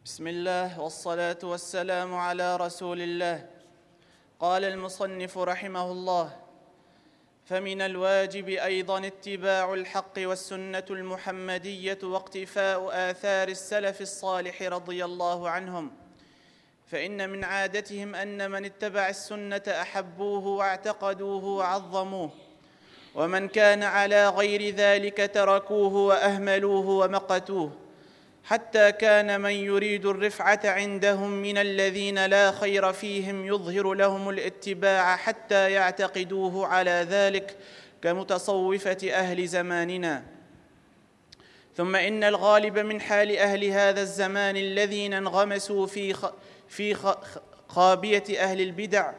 بسم الله والصلاة والسلام على رسول الله. قال المصنف رحمه الله: فمن الواجب أيضا اتباع الحق والسنة المحمدية واقتفاء آثار السلف الصالح رضي الله عنهم، فإن من عادتهم أن من اتبع السنة أحبوه واعتقدوه وعظموه، ومن كان على غير ذلك تركوه وأهملوه ومقتوه، حتى كان من يريد الرفعة عندهم من الذين لا خير فيهم يظهر لهم الاتباع حتى يعتقدوه على ذلك، كمتصوفة أهل زماننا. ثم إن الغالب من حال أهل هذا الزمان الذين انغمسوا في خابية أهل البدع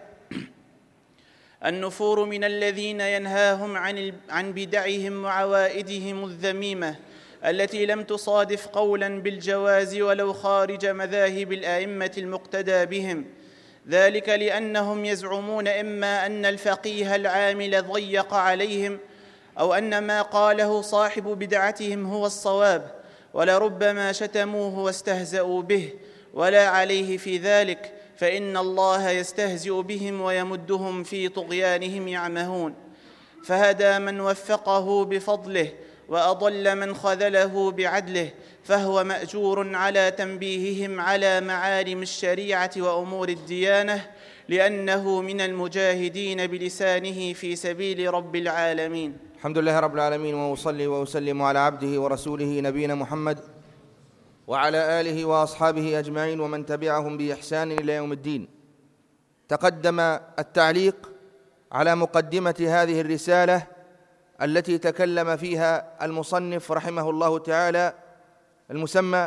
النفور من الذين ينهاهم عن بدعهم وعوائدهم الذميمة التي لم تصادف قولا بالجواز ولو خارج مذاهب الأئمة المقتدى بهم، ذلك لأنهم يزعمون إما أن الفقيه العامل ضيق عليهم، أو أن ما قاله صاحب بدعتهم هو الصواب، ولربما شتموه واستهزأوا به، ولا عليه في ذلك، فإن الله يستهزئ بهم ويمدهم في طغيانهم يعمهون. فهدى من وفقه بفضله، وأضل من خذله بعدله، فهو مأجور على تنبيههم على معالم الشريعة وأمور الديانة، لأنه من المجاهدين بلسانه في سبيل رب العالمين. الحمد لله رب العالمين، وأصلي وأسلم على عبده ورسوله نبينا محمد وعلى آله وأصحابه أجمعين ومن تبعهم بإحسان إلى يوم الدين. تقدم التعليق على مقدمة هذه الرسالة التي تكلم فيها المصنف رحمه الله تعالى، المسمى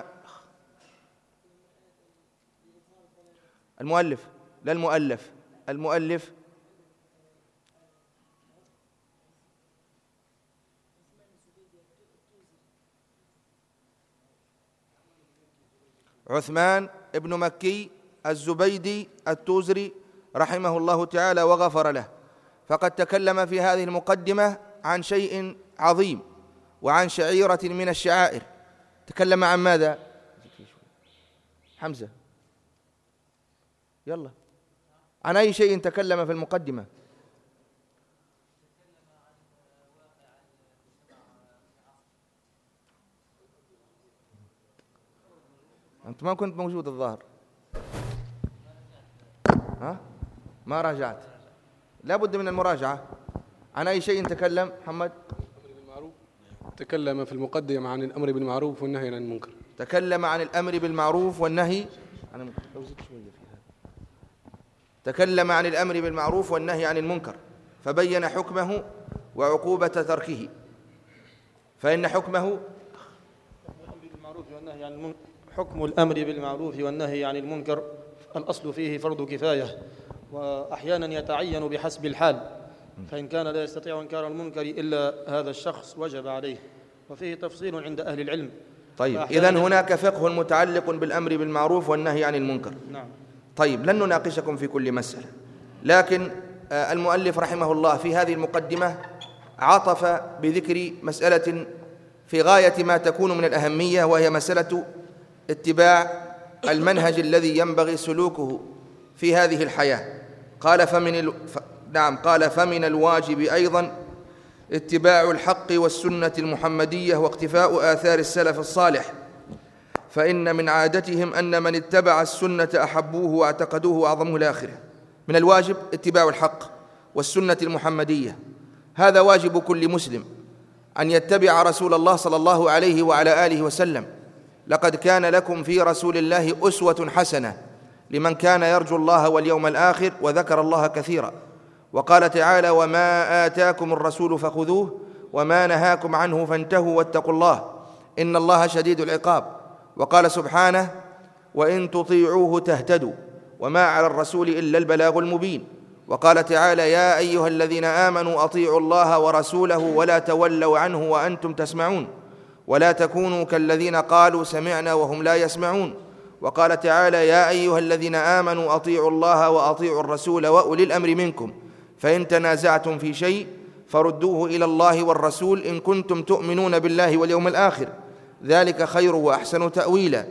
المؤلف عثمان ابن مكي الزبيدي التوزري رحمه الله تعالى وغفر له. فقد تكلم في هذه المقدمة عن شيء عظيم وعن شعيرة من الشعائر. تكلم عن ماذا؟ حمزة يلا، عن أي شيء تكلم في المقدمة؟ أنت ما كنت موجود الظاهر، ما راجعت، لا بد من المراجعة. عن أي شيء تكلم محمد؟ تكلم في المقدمة عن الأمر بالمعروف والنهي عن المنكر. تكلم عن الأمر بالمعروف والنهي عن المنكر. تكلم عن الأمر بالمعروف والنهي عن المنكر، فبين حكمه وعقوبة تركه. فإن حكمه حكم الأمر بالمعروف والنهي عن المنكر الأصل فيه فرض كفاية، وأحيانا يتعين بحسب الحال، فإن كان لا يستطيع إنكار المنكر إلا هذا الشخص وجب عليه، وفيه تفصيل عند أهل العلم. طيب، إذن هناك فقه متعلق بالأمر بالمعروف والنهي عن المنكر. نعم. طيب، لن نناقشكم في كل مسألة، لكن المؤلف رحمه الله في هذه المقدمة عطف بذكر مسألة في غاية ما تكون من الأهمية، وهي مسألة اتباع المنهج الذي ينبغي سلوكه في هذه الحياة. قال فمن الواجب أيضا اتباع الحق والسنة المحمدية واقتفاء آثار السلف الصالح، فإن من عادتهم أن من اتبع السنة أحبوه واعتقدوه وأعظموه إلى آخره. من الواجب اتباع الحق والسنة المحمدية، هذا واجب كل مسلم أن يتبع رسول الله صلى الله عليه وعلى آله وسلم. لقد كان لكم في رسول الله أسوة حسنة لمن كان يرجو الله واليوم الآخر وذكر الله كثيرا. وقال تعالى: وما آتاكم الرسول فخذوه وما نهاكم عنه فانتهوا واتقوا الله إن الله شديد العقاب. وقال سبحانه: وإن تطيعوه تهتدوا وما على الرسول إلا البلاغ المبين. وقال تعالى: يا أيها الذين آمنوا أطيعوا الله ورسوله ولا تولوا عنه وأنتم تسمعون ولا تكونوا كالذين قالوا سمعنا وهم لا يسمعون. وقال تعالى: يا أيها الذين آمنوا أطيعوا الله وأطيعوا الرسول وأولي الأمر منكم فإن تنازعتم في شيء فردوه إلى الله والرسول إن كنتم تؤمنون بالله واليوم الآخر ذلك خير وأحسن تأويلا.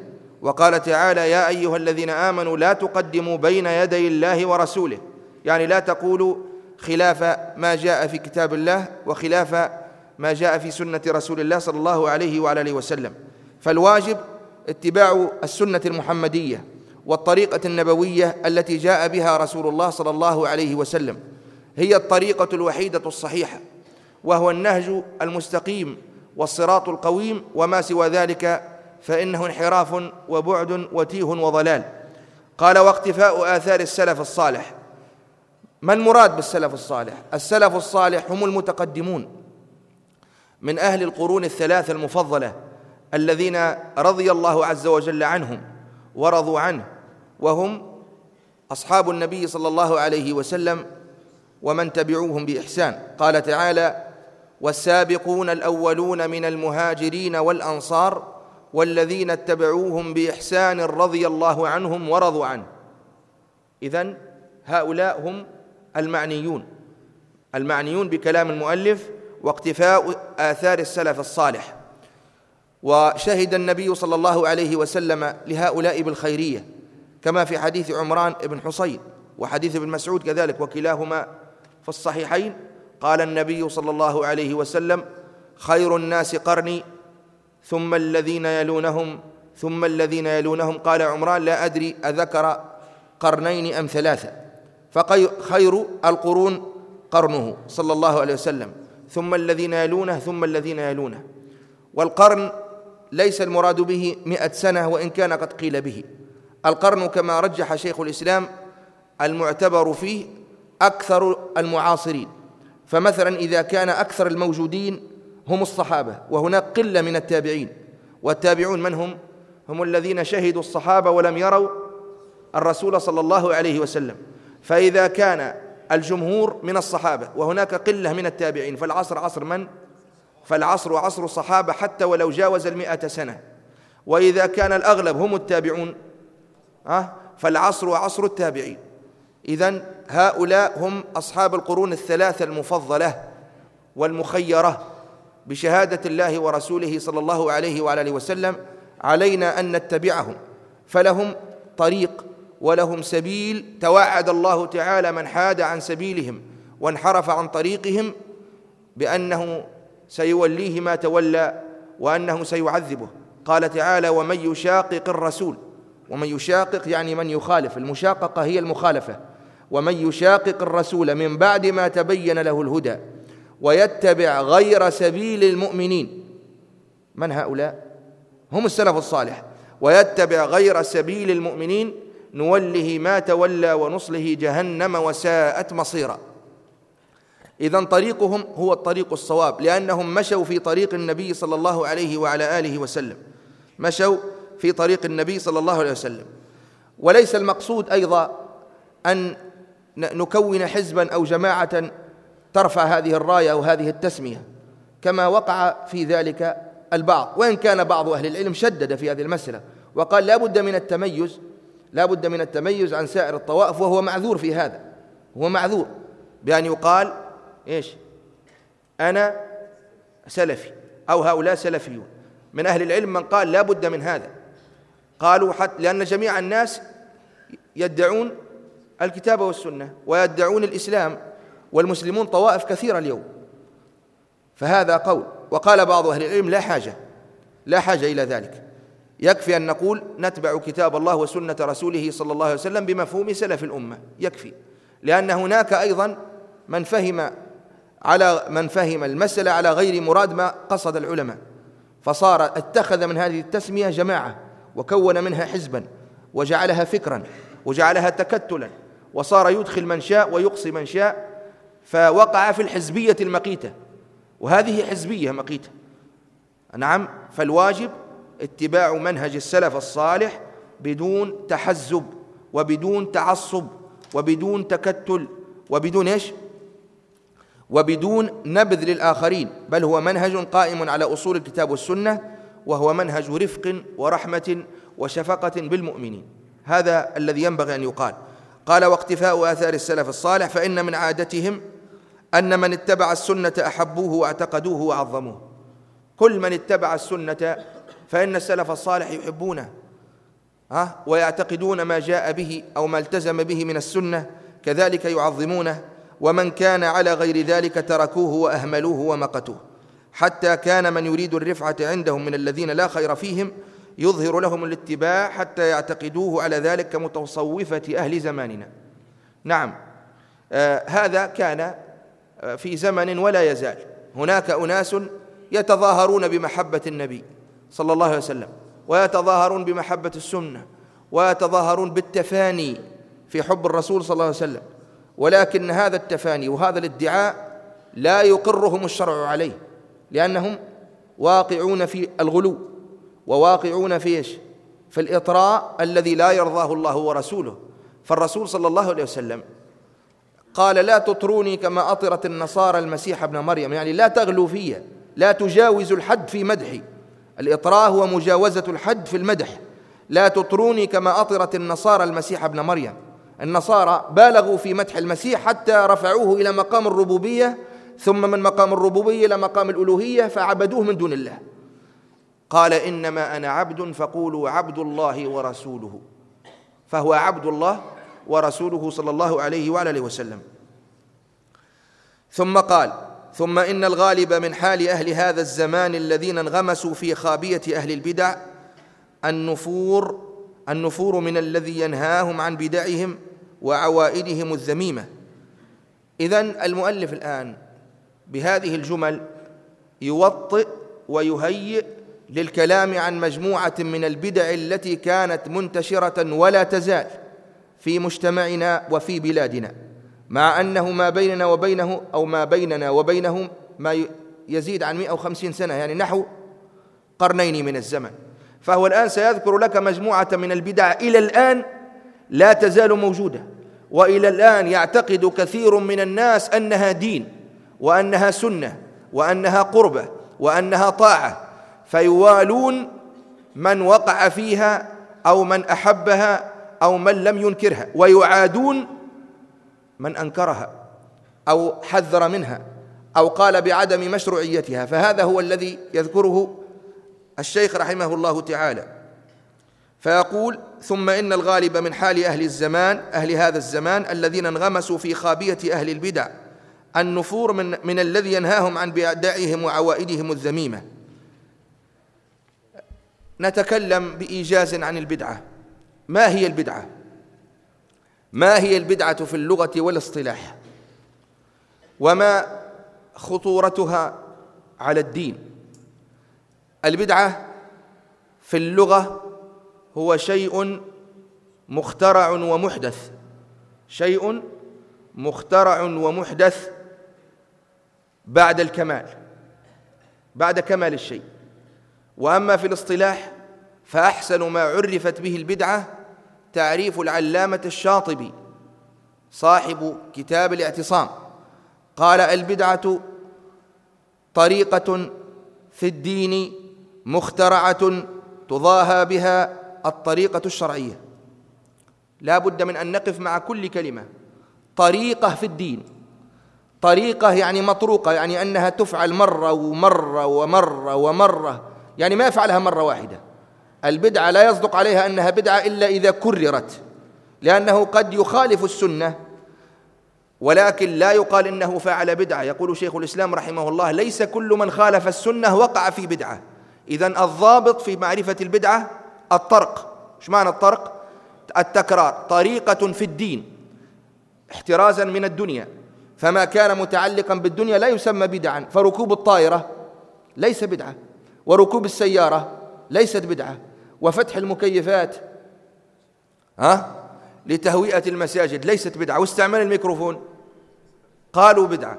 وقال تعالى: يا أيها الذين آمنوا لا تقدموا بين يدي الله ورسوله، يعني لا تقولوا خلاف ما جاء في كتاب الله وخلاف ما جاء في سنة رسول الله صلى الله عليه وعلى آله وسلم. فالواجب اتباع السنة المحمدية والطريقة النبوية التي جاء بها رسول الله صلى الله عليه وسلم، هي الطريقة الوحيدة الصحيحة، وهو النهج المستقيم والصراط القويم، وما سوى ذلك فإنه انحراف وبعد وتيه وضلال. قال: واقتفاء آثار السلف الصالح. ما المراد بالسلف الصالح؟ السلف الصالح هم المتقدمون من أهل القرون الثلاثة المفضلة الذين رضي الله عز وجل عنهم ورضوا عنه، وهم أصحاب النبي صلى الله عليه وسلم ومن تبعوهم بإحسان. قال تعالى: والسابقون الأولون من المهاجرين والأنصار والذين اتبعوهم بإحسان رضي الله عنهم ورضوا عنه. إذن هؤلاء هم المعنيون بكلام المؤلف واقتفاء آثار السلف الصالح. وشهد النبي صلى الله عليه وسلم لهؤلاء بالخيرية، كما في حديث عمران بن حصين وحديث ابن مسعود كذلك، وكلاهما في الصحيحين. قال النبي صلى الله عليه وسلم: خير الناس قرني ثم الذين يلونهم ثم الذين يلونهم. قال عمران: لا أدري أذكر قرنين أم ثلاثة، فخير القرون قرنه صلى الله عليه وسلم، ثم الذين يلونه ثم الذين يلونه. والقرن ليس المراد به 100 سنة، وإن كان قد قيل به. القرن كما رجح شيخ الإسلام المعتبر فيه أكثر المعاصرين، فمثلا إذا كان أكثر الموجودين هم الصحابة، وهناك قلة من التابعين، والتابعون من هم؟ هم الذين شهدوا الصحابة ولم يروا الرسول صلى الله عليه وسلم. فإذا كان الجمهور من الصحابة وهناك قلة من التابعين، فالعصر عصر من؟ فالعصر عصر الصحابة حتى ولو جاوز 100 سنة. وإذا كان الأغلب هم التابعون فالعصر عصر التابعين. إذن هؤلاء هم أصحاب القرون الثلاثة المفضلة والمخيرة بشهادة الله ورسوله صلى الله عليه وعلى آله وسلم. علينا أن نتبعهم، فلهم طريق ولهم سبيل توعد الله تعالى من حاد عن سبيلهم وانحرف عن طريقهم بأنه سيوليه ما تولى وأنه سيعذبه. قال تعالى: ومن يشاقق الرسول. ومن يشاقق يعني من يخالف، المشاققة هي المخالفة. ومن يشاقق الرسول من بعد ما تبين له الهدى ويتبع غير سبيل المؤمنين. من هؤلاء؟ هم السلف الصالح. ويتبع غير سبيل المؤمنين نوله ما تولى ونصله جهنم وساءت مصيرا. إذن طريقهم هو الطريق الصواب، لأنهم مشوا في طريق النبي صلى الله عليه وعلى آله وسلم، مشوا في طريق النبي صلى الله عليه وسلم. وليس المقصود أيضا أن نكون حزبا أو جماعة ترفع هذه الراية أو هذه التسمية، كما وقع في ذلك البعض، وإن كان بعض أهل العلم شدد في هذه المسألة وقال لا بد من التميز عن سائر الطوائف، وهو معذور في هذا. هو معذور بأن يقال أنا سلفي أو هؤلاء سلفيون. من أهل العلم من قال لا بد من هذا، قالوا حتى لأن جميع الناس يدعون الكتاب والسنة ويدعون الإسلام، والمسلمون طوائف كثيرة اليوم، فهذا قول. وقال بعض أهل العلم لا حاجة إلى ذلك، يكفي أن نقول نتبع كتاب الله وسنة رسوله صلى الله عليه وسلم بمفهوم سلف الأمة، يكفي. لأن هناك أيضا من فهم المسألة على غير مراد ما قصد العلماء، فصار اتخذ من هذه التسمية جماعة وكون منها حزبا وجعلها فكرا وجعلها تكتلا، وصار يدخل من شاء ويقصي من شاء، فوقع في الحزبية المقيتة، وهذه حزبية مقيتة. نعم، فالواجب اتباع منهج السلف الصالح بدون تحزب وبدون تعصب وبدون تكتل وبدون نبذ للآخرين، بل هو منهج قائم على أصول الكتاب والسنة، وهو منهج رفق ورحمة وشفقة بالمؤمنين. هذا الذي ينبغي أن يقال. قال: واقتفاء آثار السلف الصالح، فإن من عادتهم أن من اتبع السنة أحبوه واعتقدوه وعظموه. كل من اتبع السنة فإن السلف الصالح يحبونه ويعتقدون ما جاء به أو ما التزم به من السنة كذلك يعظمونه، ومن كان على غير ذلك تركوه وأهملوه ومقتوه، حتى كان من يريد الرفعة عندهم من الذين لا خير فيهم يظهر لهم الاتباع حتى يعتقدوه على ذلك كمتصوفة أهل زماننا. نعم، هذا كان في زمن ولا يزال هناك أناس يتظاهرون بمحبة النبي صلى الله عليه وسلم، ويتظاهرون بمحبة السنة، ويتظاهرون بالتفاني في حب الرسول صلى الله عليه وسلم، ولكن هذا التفاني وهذا الادعاء لا يقرهم الشرع عليه، لأنهم واقعون في الغلو، وواقعون في إيش؟ في الإطراء الذي لا يرضاه الله ورسوله. فالرسول صلى الله عليه وسلم قال: لا تطروني كما أطرت النصارى المسيح ابن مريم، يعني لا تغلوا في، لا تجاوزوا الحد في مدحي. الإطراء هو مجاوزة الحد في المدح. لا تطروني كما أطرت النصارى المسيح ابن مريم. النصارى بالغوا في مدح المسيح حتى رفعوه إلى مقام الربوبية، ثم من مقام الربوبية إلى مقام الألوهية، فعبدوه من دون الله. قال: إنما أنا عبد فقولوا عبد الله ورسوله، فهو عبد الله ورسوله صلى الله عليه وعلى آله وسلم. ثم قال: ثم إن الغالب من حال أهل هذا الزمان الذين انغمسوا في خابية أهل البدع النفور من الذي ينهاهم عن بدعهم وعوائدهم الذميمة. إذن المؤلف الآن بهذه الجمل يوطئ ويهيئ للكلام عن مجموعة من البدع التي كانت منتشرة ولا تزال في مجتمعنا وفي بلادنا، مع أنه ما بيننا وبينه أو ما بيننا وبينهم ما يزيد عن 150 سنة، يعني نحو قرنين من الزمن. فهو الآن سيذكر لك مجموعة من البدع إلى الآن لا تزال موجودة، وإلى الآن يعتقد كثير من الناس أنها دين، وأنها سنة، وأنها قربة، وأنها طاعة، فيوالون من وقع فيها أو من أحبها أو من لم ينكرها، ويعادون من أنكرها أو حذر منها أو قال بعدم مشروعيتها. فهذا هو الذي يذكره الشيخ رحمه الله تعالى، فيقول: ثم إن الغالب من حال أهل هذا الزمان الذين انغمسوا في خابية أهل البدع النفور من الذي ينهاهم عن بدعهم وعوائدهم الذميمة. نتكلم بإيجاز عن البدعة. ما هي البدعة؟ ما هي البدعة في اللغة والاصطلاح؟ وما خطورتها على الدين؟ البدعة في اللغة هو شيء مخترع ومحدث، شيء مخترع ومحدث بعد الكمال، بعد كمال الشيء. وأما في الاصطلاح فأحسن ما عرفت به البدعة تعريف العلامة الشاطبي صاحب كتاب الاعتصام، قال: البدعة طريقة في الدين مخترعة تضاهى بها الطريقة الشرعية. لا بد من أن نقف مع كل كلمة. طريقة في الدين، طريقة يعني مطروقة، يعني أنها تفعل مرة ومرة ومرة ومرة، يعني ما يفعلها مرة واحدة. البدعة لا يصدق عليها أنها بدعة إلا إذا كررت، لأنه قد يخالف السنة ولكن لا يقال إنه فعل بدعة. يقول شيخ الإسلام رحمه الله: ليس كل من خالف السنة وقع في بدعة. إذن الضابط في معرفة البدعة الطرق. إيش معنى الطرق؟ التكرار. طريقة في الدين احترازا من الدنيا، فما كان متعلقا بالدنيا لا يسمى بدعا. فركوب الطائرة ليس بدعة، وركوب السيارة ليست بدعة، وفتح المكيفات لتهوئة المساجد ليست بدعة، واستعمال الميكروفون قالوا بدعة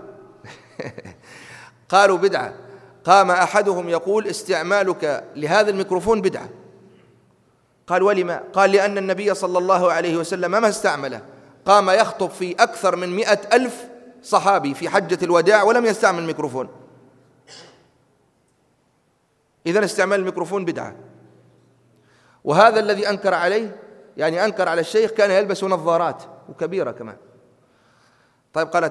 قالوا بدعة. قام أحدهم يقول: استعمالك لهذا الميكروفون بدعة. قال: ولما؟ قال: لأن النبي صلى الله عليه وسلم ما استعمله، قام يخطب في أكثر من 100,000 صحابي في حجة الوداع ولم يستعمل الميكروفون. إذن استعمال الميكروفون بدعة. وهذا الذي أنكر عليه، يعني أنكر على الشيخ، كان يلبس نظارات وكبيرة كمان. طيب، قال: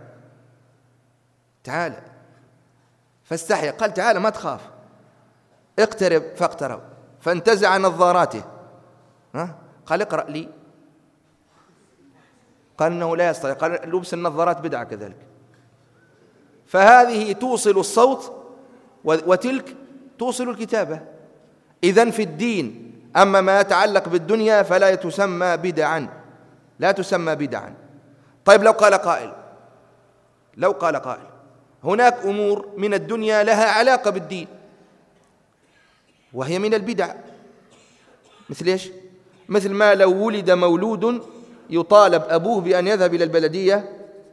تعالى فاستحيا. قال: تعالى ما تخاف، اقترب. فاقترب فانتزع نظاراته قال اقرأ لي، قال إنه لا يستطيع، قال لبس النظارات بدعة كذلك. فهذه توصل الصوت وتلك توصل الكتابة. إذن في الدين أما ما يتعلق بالدنيا فلا تسمى بدعا، لا تسمى بدعا. طيب لو قال قائل هناك أمور من الدنيا لها علاقة بالدين وهي من البدع، مثل إيش؟ مثل ما لو ولد مولود يطالب أبوه بأن يذهب إلى البلدية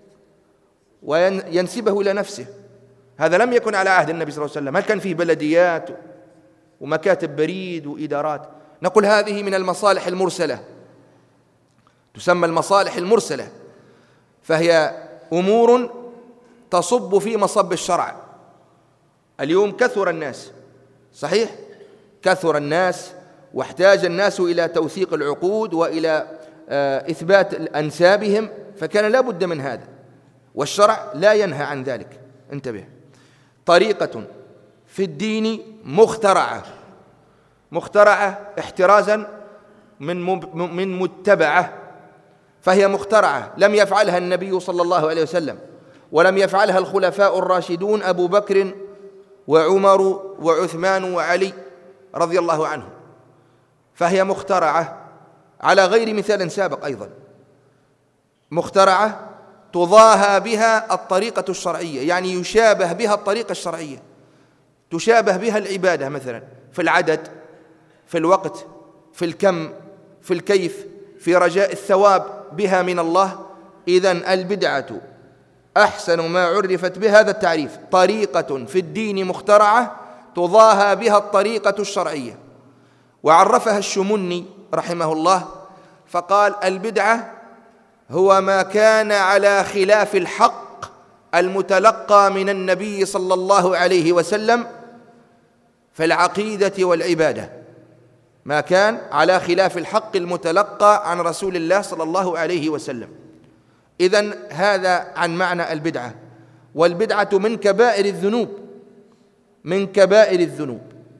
وينسبه إلى نفسه، هذا لم يكن على عهد النبي صلى الله عليه وسلم. هل كان فيه بلديات ومكاتب بريد وإدارات؟ نقول هذه من المصالح المرسلة، تسمى المصالح المرسلة، فهي أمور تصب في مصب الشرع. اليوم كثر الناس، صحيح كثر الناس واحتاج الناس إلى توثيق العقود وإلى إثبات أنسابهم، فكان لا بد من هذا، والشرع لا ينهى عن ذلك. انتبه، طريقة في الدين مخترعة احترازا من متبعة، فهي مخترعة لم يفعلها النبي صلى الله عليه وسلم، ولم يفعلها الخلفاء الراشدون أبو بكر وعمر وعثمان وعلي رضي الله عنهم، فهي مخترعة على غير مثال سابق، أيضا مخترعة تضاهى بها الطريقة الشرعية، يعني يشابه بها الطريقة الشرعية، تشابه بها العبادة مثلا في العدد، في الوقت، في الكم، في الكيف، في رجاء الثواب بها من الله. إذن البدعة أحسن ما عرفت بهذا التعريف، طريقة في الدين مخترعة تضاهى بها الطريقة الشرعية. وعرفها الشمني رحمه الله فقال: البدعة هو ما كان على خلاف الحق المتلقى من النبي صلى الله عليه وسلم في العقيدة والعبادة، ما كان على خلاف الحق المتلقى عن رسول الله صلى الله عليه وسلم. إذن هذا عن معنى البدعة. والبدعة من كبائر الذنوب، من كبائر الذنوب،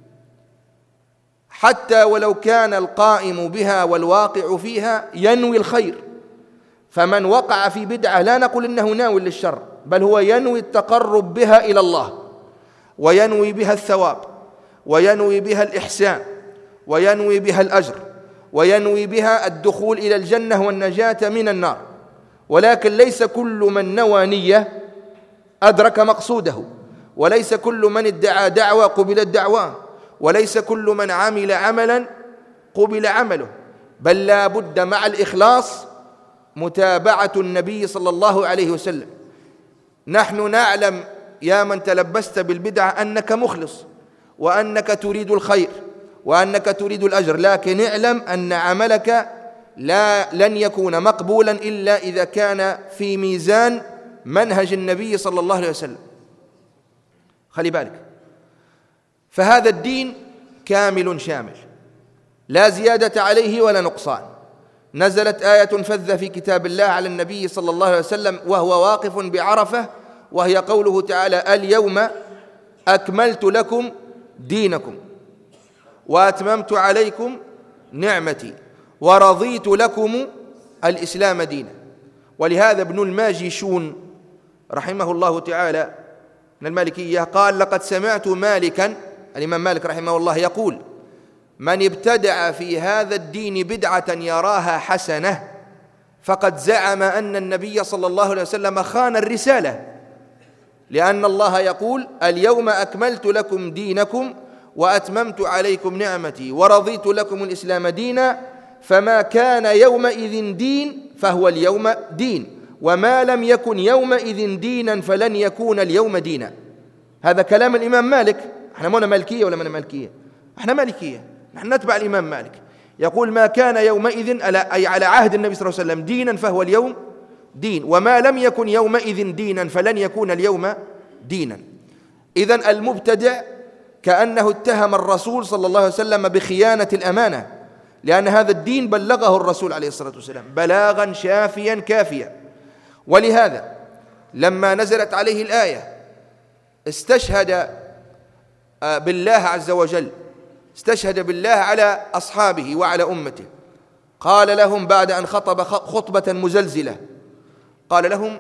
حتى ولو كان القائم بها والواقع فيها ينوي الخير. فمن وقع في بدعة لا نقول إنه ناوي للشر، بل هو ينوي التقرب بها إلى الله، وينوي بها الثواب، وينوي بها الإحسان، وينوي بها الأجر، وينوي بها الدخول إلى الجنة والنجاة من النار. ولكن ليس كل من نوى نية أدرك مقصوده، وليس كل من ادعى دعوة قبلت دعواه، وليس كل من عمل عملا قبل عمله، بل لا بد مع الإخلاص متابعة النبي صلى الله عليه وسلم. نحن نعلم يا من تلبست بالبدعة أنك مخلص، وأنك تريد الخير، وأنك تريد الأجر، لكن اعلم أن عملك لن يكون مقبولا إلا إذا كان في ميزان منهج النبي صلى الله عليه وسلم. خلي بالك، فهذا الدين كامل شامل لا زيادة عليه ولا نقصان. نزلت آية فذة في كتاب الله على النبي صلى الله عليه وسلم وهو واقف بعرفة، وهي قوله تعالى: اليوم أكملت لكم دينكم وأتممت عليكم نعمتي ورضيت لكم الإسلام دينا. ولهذا ابن الماجشون رحمه الله تعالى من المالكية قال: لقد سمعت مالكا، الإمام مالك رحمه الله، يقول: من ابتدع في هذا الدين بدعة يراها حسنة فقد زعم أن النبي صلى الله عليه وسلم خان الرسالة، لأن الله يقول: اليوم أكملت لكم دينكم وأتممت عليكم نعمتي ورضيت لكم الإسلام دينا، فما كان يومئذ دين فهو اليوم دين، وما لم يكن يومئذ دينا فلن يكون اليوم دينا. هذا كلام الإمام مالك. احنا منا مالكية ولا منا مالكية؟ احنا مالكية، نحن نتبع الإمام مالك. يقول: ما كان يومئذ أي على عهد النبي صلى الله عليه وسلم دينا فهو اليوم دين، وما لم يكن يومئذ دينا فلن يكون اليوم دينا. إذن المبتدع كأنه اتهم الرسول صلى الله عليه وسلم بخيانة الأمانة، لأن هذا الدين بلغه الرسول عليه الصلاة والسلام بلاغا شافيا كافيا. ولهذا لما نزلت عليه الآية استشهد بالله عز وجل، استشهد بالله على أصحابه وعلى أمته، قال لهم بعد أن خطب خطبة مزلزلة، قال لهم: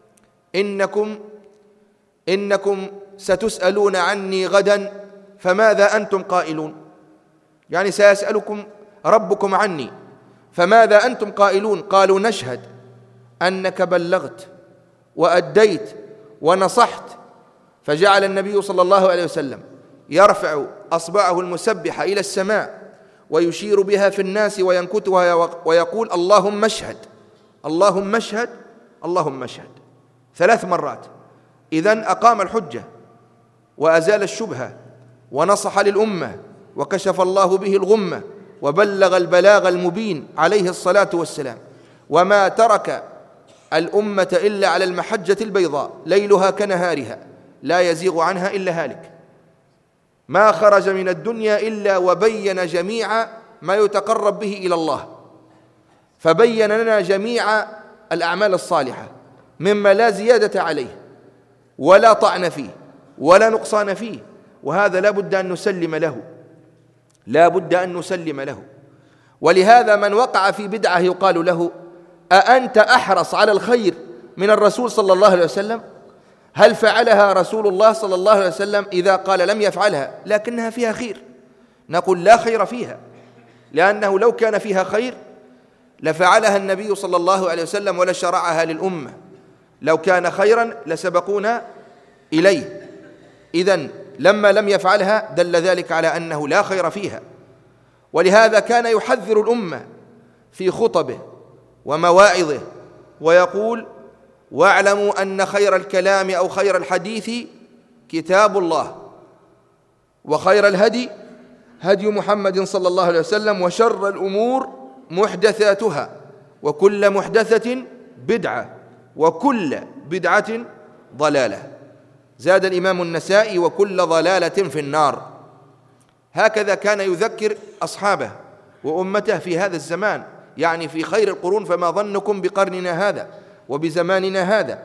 إنكم ستسألون عني غدا فماذا أنتم قائلون؟ يعني سيسألكم ربكم عني، فماذا أنتم قائلون؟ قالوا: نشهد أنك بلغت وأديت ونصحت. فجعل النبي صلى الله عليه وسلم يرفع أصبعه المسبحة إلى السماء ويشير بها في الناس وينكتها ويقول: اللهم اشهد، اللهم اشهد، اللهم اشهد، 3 مرات. إذن أقام الحجة وأزال الشبهة ونصح للأمة وكشف الله به الغمة وبلغ البلاغ المبين عليه الصلاة والسلام، وما ترك الأمة إلا على المحجة البيضاء ليلها كنهارها لا يزيغ عنها إلا هالك. ما خرج من الدنيا إلا وبين جميع ما يتقرب به إلى الله، فبين لنا جميع الأعمال الصالحة مما لا زيادة عليه ولا طعن فيه ولا نقصان فيه، وهذا لا بد أن نسلم له، لا بد أن نسلم له. ولهذا من وقع في بدعة يقال له: أأنت أحرص على الخير من الرسول صلى الله عليه وسلم؟ هل فعلها رسول الله صلى الله عليه وسلم؟ إذا قال لم يفعلها لكنها فيها خير نقول لا خير فيها، لأنه لو كان فيها خير لفعلها النبي صلى الله عليه وسلم ولشرعها للأمة، لو كان خيرا لسبقونا إليه. إذن لما لم يفعلها دل ذلك على أنه لا خير فيها. ولهذا كان يحذر الأمة في خطبه ومواعظه ويقول: واعلموا أن خير الكلام أو خير الحديث كتاب الله، وخير الهدي هدي محمد صلى الله عليه وسلم، وشر الأمور محدثاتها، وكل محدثة بدعة، وكل بدعة ضلالة. زاد الإمام النسائي: وكل ضلالة في النار. هكذا كان يذكر أصحابه وأمته في هذا الزمان، يعني في خير القرون، فما ظنكم بقرننا هذا وبزماننا هذا.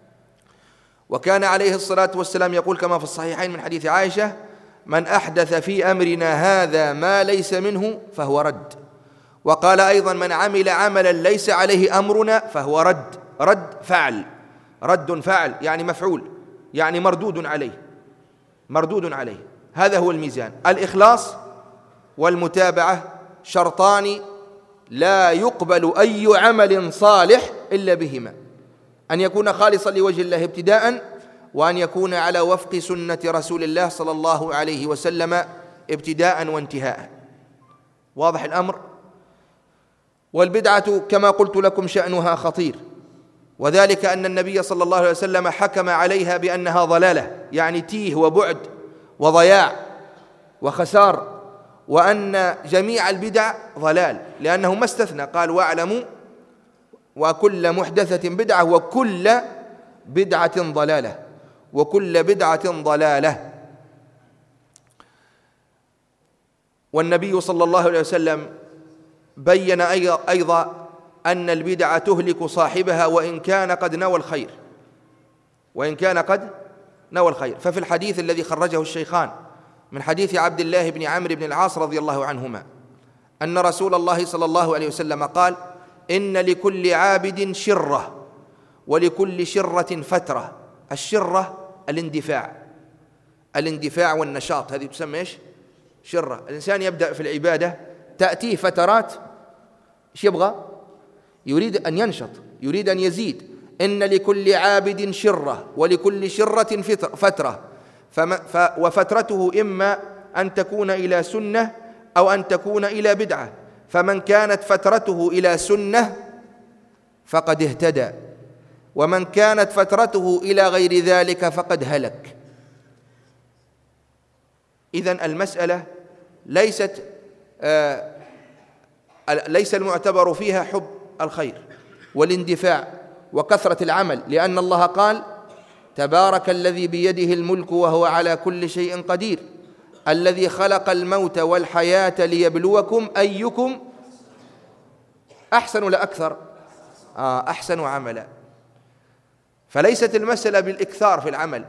وكان عليه الصلاة والسلام يقول كما في الصحيحين من حديث عائشة: من أحدث في أمرنا هذا ما ليس منه فهو رد. وقال أيضا: من عمل عملا ليس عليه أمرنا فهو رد. رد فعل، رد فعل يعني مفعول، يعني مردود عليه، مردود عليه. هذا هو الميزان. الإخلاص والمتابعة شرطان لا يقبل أي عمل صالح إلا بهما: أن يكون خالصا لوجه الله ابتداء، وأن يكون على وفق سنة رسول الله صلى الله عليه وسلم ابتداء وانتهاء. واضح الأمر؟ والبدعة كما قلت لكم شأنها خطير، وذلك أن النبي صلى الله عليه وسلم حكم عليها بأنها ضلالة، يعني تيه وبعد وضياع وخسار، وأن جميع البدع ضلال، لأنه ما استثنى، قال: واعلموا وكل محدثة بدعة وكل بدعة ضلالة، وكل بدعة ضلالة. والنبي صلى الله عليه وسلم بين أيضا أن البدعة تهلك صاحبها وإن كان قد نوى الخير، وإن كان قد نوى الخير. ففي الحديث الذي خرجه الشيخان من حديث عبد الله بن عمرو بن العاص رضي الله عنهما أن رسول الله صلى الله عليه وسلم قال: إن لكل عابد شرة ولكل شرة فترة. الشرة الاندفاع، الاندفاع والنشاط، هذه تسمى إيش؟ شرة. الإنسان يبدأ في العبادة تأتيه فترات إيش يبغى؟ يريد أن ينشط، يريد أن يزيد. إن لكل عابد شرة ولكل شرة فترة، وفترته إما أن تكون إلى سنة أو أن تكون إلى بدعة، فمن كانت فترته إلى سنة فقد اهتدى، ومن كانت فترته إلى غير ذلك فقد هلك. إذن المسألة ليس المعتبر فيها حب الخير والاندفاع وكثرة العمل، لأن الله قال: تبارك الذي بيده الملك وهو على كل شيء قدير، الذي خلق الموت والحياة ليبلوكم أيكم أحسن لأكثر أحسن عملا. فليست المسألة بالإكثار في العمل.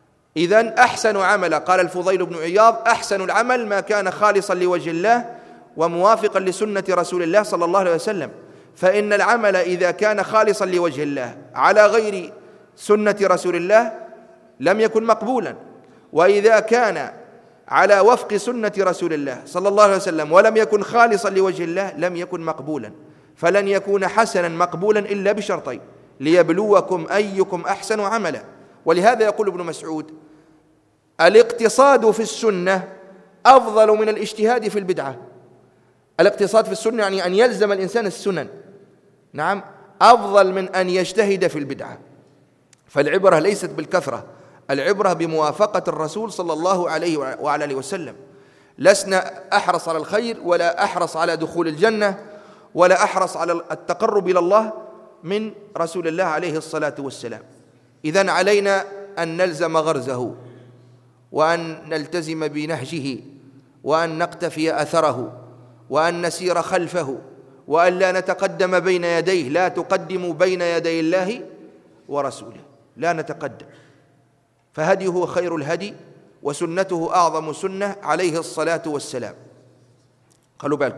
إذن أحسن عملا، قال الفضيل بن عياض: أحسن العمل ما كان خالصا لوجه الله وموافقا لسنة رسول الله صلى الله عليه وسلم. فإن العمل إذا كان خالصا لوجه الله على غير سنة رسول الله لم يكن مقبولا، وإذا كان على وفق سنة رسول الله صلى الله عليه وسلم ولم يكن خالصا لوجه الله لم يكن مقبولا. فلن يكون حسنا مقبولا إلا بشرطين: ليبلوكم أيكم أحسن عملا. ولهذا يقول ابن مسعود: الاقتصاد في السنة أفضل من الاجتهاد في البدعة. الاقتصاد في السنة يعني أن يلزم الإنسان السنن، نعم، أفضل من أن يجتهد في البدعة. فالعبرة ليست بالكثرة، العبرة بموافقة الرسول صلى الله عليه وعلى آله وسلم. لسنا أحرص على الخير ولا أحرص على دخول الجنة ولا أحرص على التقرب إلى الله من رسول الله عليه الصلاة والسلام. إذن علينا أن نلزم غرزه وأن نلتزم بنهجه وأن نقتفي أثره وأن نسير خلفه وأن لا نتقدم بين يديه. لا تقدموا بين يدي الله ورسوله، لا نتقدم. فهديه خير الهدي وسنته أعظم سنة عليه الصلاة والسلام. خلوا بالكم.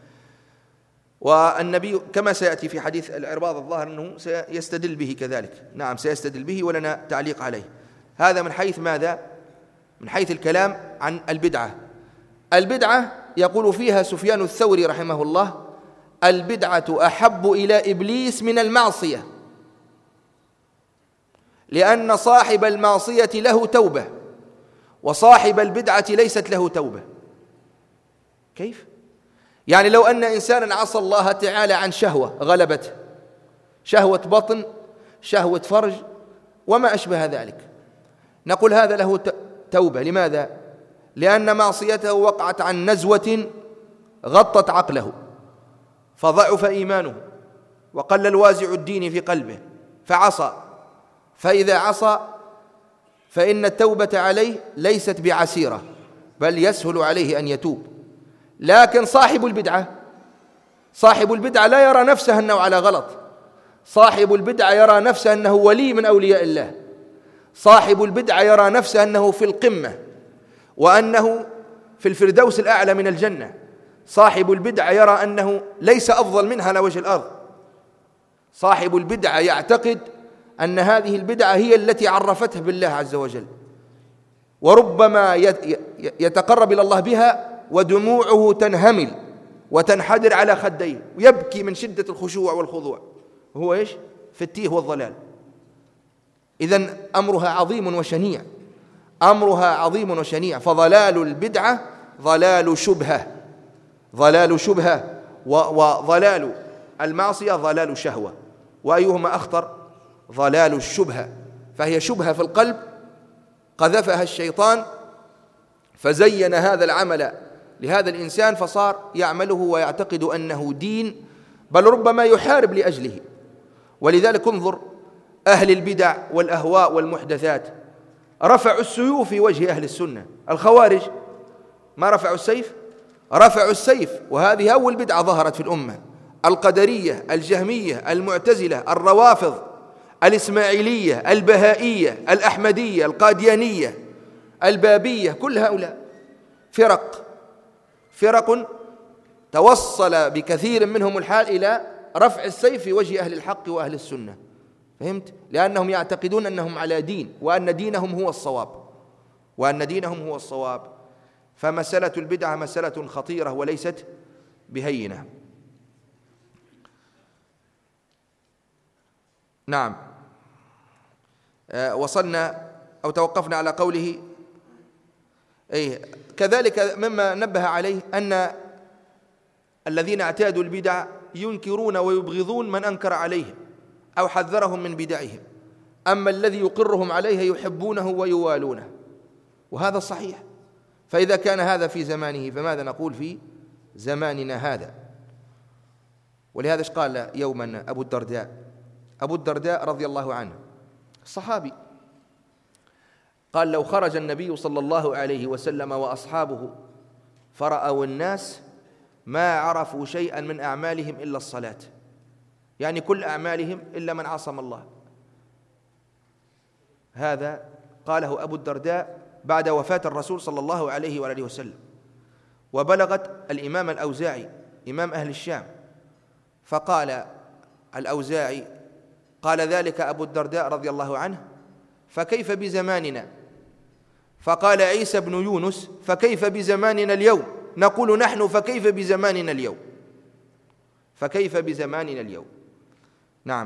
والنبي كما سيأتي في حديث العرباض الظاهر أنه سيستدل به كذلك، نعم سيستدل به ولنا تعليق عليه. هذا من حيث ماذا؟ من حيث الكلام عن البدعة. البدعة يقول فيها سفيان الثوري رحمه الله: البدعة أحب إلى إبليس من المعصية، لأن صاحب المعصية له توبة وصاحب البدعة ليست له توبة. كيف؟ يعني لو أن إنسانا عصى الله تعالى عن شهوة غلبته، شهوة بطن، شهوة فرج وما أشبه ذلك، نقول هذا له توبة. لماذا؟ لأن معصيته وقعت عن نزوة غطت عقله فضعف إيمانه وقل الوازع الدين في قلبه فعصى. فإذا عصى فإن التوبة عليه ليست بعسيرة بل يسهل عليه أن يتوب. لكن صاحب البدعة لا يرى نفسه أنه على غلط، صاحب البدعة يرى نفسه أنه ولي من أولياء الله، صاحب البدعة يرى نفسه أنه في القمة وأنه في الفردوس الأعلى من الجنة. صاحب البدعة يرى أنه ليس أفضل منها على وجه الأرض. صاحب البدعة يعتقد أن هذه البدعة هي التي عرفته بالله عز وجل، وربما يتقرب إلى الله بها ودموعه تنهمل وتنحدر على خديه ويبكي من شدة الخشوع والخضوع، هو إيش؟ في التيه والضلال. إذن أمرها عظيم وشنيع، أمرها عظيم وشنيع. فضلال البدعة ضلال شبهة، ضلال شبهة، وضلال المعصية ضلال شهوة. وأيهما أخطر؟ ضلال الشبهة، فهي شبهة في القلب قذفها الشيطان فزين هذا العمل لهذا الإنسان فصار يعمله ويعتقد أنه دين، بل ربما يحارب لأجله. ولذلك انظر أهل البدع والأهواء والمحدثات رفعوا السيوف في وجه أهل السنة. الخوارج ما رفعوا السيف؟ رفعوا السيف، وهذه أول بدعة ظهرت في الأمة. القدرية، الجهمية، المعتزلة، الروافض، الإسماعيلية، البهائية، الأحمدية، القاديانية، البابية، كل هؤلاء فرق توصل بكثير منهم الحال إلى رفع السيف في وجه أهل الحق وأهل السنة. فهمت؟ لأنهم يعتقدون أنهم على دين وأن دينهم هو الصواب، فمسألة البدعة مسألة خطيرة وليست بهينة. نعم. وصلنا أو توقفنا على قوله كذلك مما نبه عليه أن الذين اعتادوا البدع ينكرون ويبغضون من أنكر عليهم أو حذرهم من بدعهم، أما الذي يقرهم عليها يحبونه ويوالونه، وهذا صحيح. فإذا كان هذا في زمانه فماذا نقول في زماننا هذا؟ ولهذا قال يوما أبو الدرداء رضي الله عنه الصحابي قال: لو خرج النبي صلى الله عليه وسلم وأصحابه فرأوا الناس ما عرفوا شيئا من أعمالهم إلا الصلاة، يعني كل أعمالهم إلا من عصم الله. هذا قاله أبو الدرداء بعد وفاة الرسول صلى الله عليه وآله وسلم. وبلغت الإمام الأوزاعي إمام أهل الشام، فقال الأوزاعي: قال ذلك أبو الدرداء رضي الله عنه، فكيف بزماننا؟ فقال عيسى بن يونس: فكيف بزماننا اليوم؟ نقول نحن: فكيف بزماننا اليوم؟ فكيف بزماننا اليوم؟ نعم.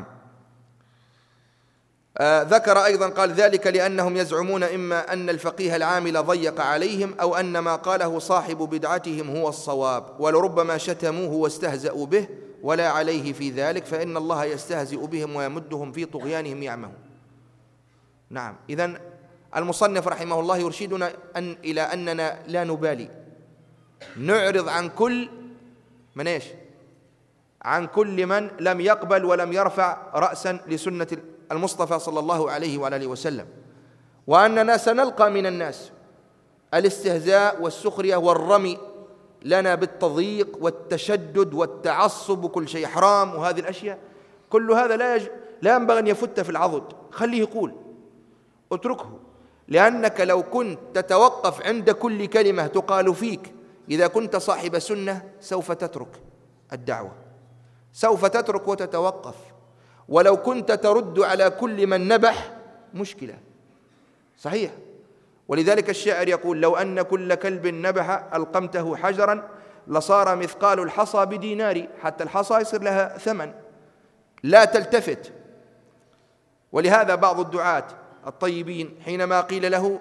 ذكر أيضا قال: ذلك لأنهم يزعمون إما أن الفقيه العامل ضيق عليهم، أو أن ما قاله صاحب بدعتهم هو الصواب، ولربما شتموه واستهزأوا به، ولا عليه في ذلك، فإن الله يستهزئ بهم ويمدهم في طغيانهم يعمهون. نعم. إذن المصنف رحمه الله يرشدنا إلى أننا لا نبالي، نعرض عن كل من إيش؟ عن كل من لم يقبل ولم يرفع رأسا لسنة المصطفى صلى الله عليه وآله وسلم، وأننا سنلقى من الناس الاستهزاء والسخرية والرمي لنا بالتضييق والتشدد والتعصب وكل شيء حرام، وهذه الأشياء كل هذا لا ينبغي أن يفت في العضد، خليه يقول، اتركه، لأنك لو كنت تتوقف عند كل كلمة تقال فيك إذا كنت صاحب سنة سوف تترك الدعوة، سوف تترك وتتوقف. ولو كنت ترد على كل من نبح مشكلة، صحيح. ولذلك الشاعر يقول: لو أن كل كلب نبح ألقمته حجرا لصار مثقال الحصى بدينار. حتى الحصى يصير لها ثمن، لا تلتفت. ولهذا بعض الدعاة الطيبين حينما قيل له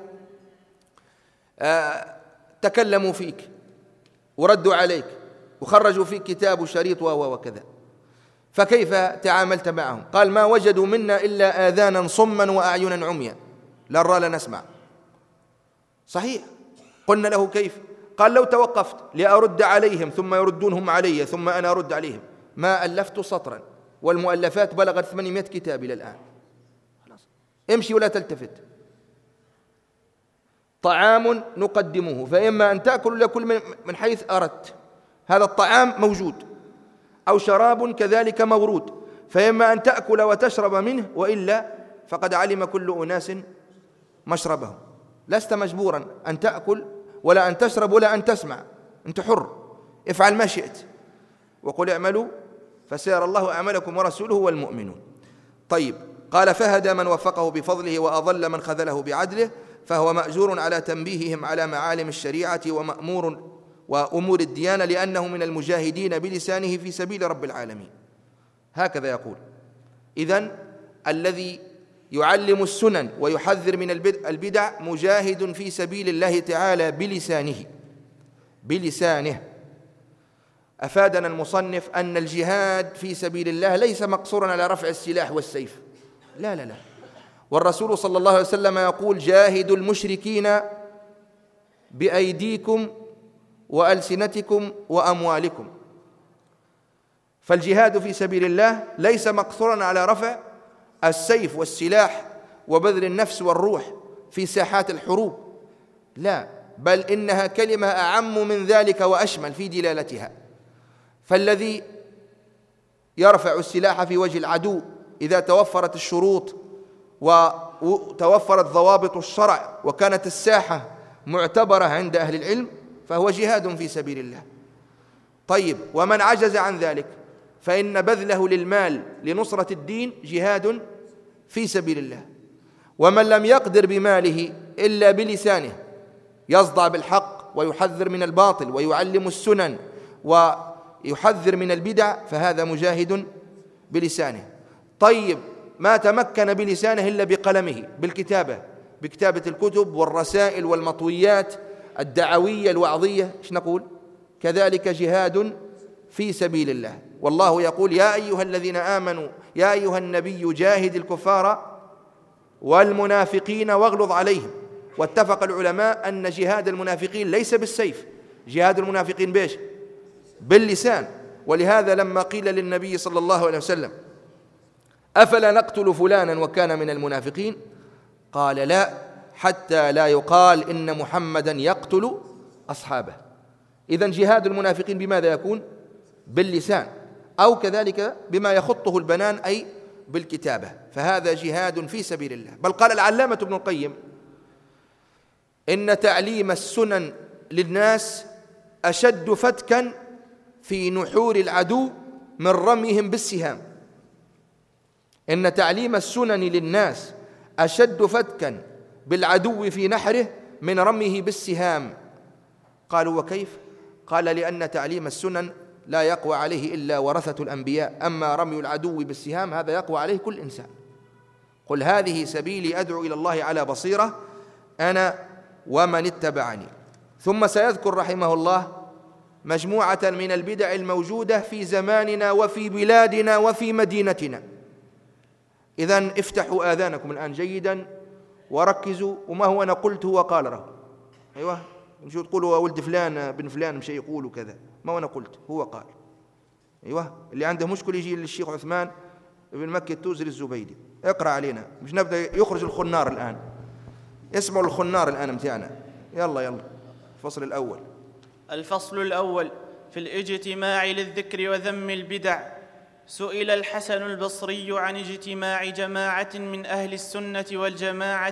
تكلموا فيك وردوا عليك وخرجوا فيك كتاب وشريط وكذا، فكيف تعاملت معهم؟ قال: ما وجدوا منا إلا آذانا صما وأعينا عميا لا نرى لا نسمع. صحيح. قلنا له: كيف؟ قال: لو توقفت لأرد عليهم ثم يردونهم علي ثم أنا أرد عليهم ما ألفت سطرا، والمؤلفات بلغت 800 كتاب إلى الآن. خلاص، امشي ولا تلتفت. طعام نقدمه، فإما أن تأكل لكل من حيث أردت، هذا الطعام موجود، أو شراب كذلك مورود، فإما أن تأكل وتشرب منه، وإلا فقد علم كل أناس مشربهم. لست مجبورا أن تأكل ولا أن تشرب ولا أن تسمع، أنت حر، افعل ما شئت. وقل اعملوا فسيرى الله أعمالكم ورسوله والمؤمنون. طيب، قال: فهدى من وفقه بفضله وأضل من خذله بعدله، فهو مأجور على تنبيههم على معالم الشريعة وأمور الديانة، لأنه من المجاهدين بلسانه في سبيل رب العالمين. هكذا يقول. إذن الذي يعلم السنن ويحذر من البدع مجاهد في سبيل الله تعالى بلسانه. أفادنا المصنف أن الجهاد في سبيل الله ليس مقصورا على رفع السلاح والسيف، لا لا لا. والرسول صلى الله عليه وسلم يقول: جاهدوا المشركين بأيديكم وألسنتكم وأموالكم. فالجهاد في سبيل الله ليس مقصورا على رفع السيف والسلاح وبذل النفس والروح في ساحات الحروب، لا، بل إنها كلمة أعم من ذلك وأشمل في دلالتها. فالذي يرفع السلاح في وجه العدو إذا توفرت الشروط وتوفرت ضوابط الشرع وكانت الساحة معتبرة عند أهل العلم فهو جهاد في سبيل الله. طيب، ومن عجز عن ذلك فإن بذله للمال لنصرة الدين جهاد في سبيل الله. ومن لم يقدر بماله إلا بلسانه يصدع بالحق ويحذر من الباطل ويعلم السنن ويحذر من البدع، فهذا مجاهد بلسانه. طيب، ما تمكن بلسانه إلا بقلمه، بكتابة الكتب والرسائل والمطويات الدعوية الوعظية، إيش نقول؟ كذلك جهاد في سبيل الله. والله يقول: يا أيها الذين آمنوا يا أيها النبي جاهد الكفار والمنافقين واغلظ عليهم. واتفق العلماء أن جهاد المنافقين ليس بالسيف، جهاد المنافقين بإيش؟ باللسان. ولهذا لما قيل للنبي صلى الله عليه وسلم: أفلا نقتل فلانا وكان من المنافقين؟ قال: لا، حتى لا يقال إن محمدا يقتل أصحابه. إذن جهاد المنافقين بماذا يكون؟ باللسان، أو كذلك بما يخطه البنان أي بالكتابة، فهذا جهاد في سبيل الله. بل قال العلامة ابن القيم: إن تعليم السنن للناس أشد فتكا في نحور العدو من رميهم بالسهام. إن تعليم السنن للناس أشد فتكا بالعدو في نحره من رميه بالسهام. قالوا وكيف؟ قال لأن تعليم السنن لا يقوى عليه إلا ورثة الأنبياء، أما رمي العدو بالسهام هذا يقوى عليه كل إنسان. قل هذه سبيلي أدعو إلى الله على بصيرة أنا ومن اتبعني. ثم سيذكر رحمه الله مجموعة من البدع الموجودة في زماننا وفي بلادنا وفي مدينتنا. إذن افتحوا آذانكم الآن جيدا وركزوا، وما هو أنا قلت هو قال له. أيوة، مش تقولوا ولد فلان بن فلان مش يقولوا كذا، ما هو أنا قلت هو قال. أيوة، اللي عنده مشكلة يجي للشيخ عثمان بن مكي التوزري الزبيدي اقرأ علينا، مش نبدأ يخرج الخنار الآن. اسمعوا الخنار الآن متاعنا. يلا الفصل الأول. الفصل الأول في الاجتماع للذكر وذم البدع. سئل الحسن البصري عن اجتماع جماعة من أهل السنة والجماعة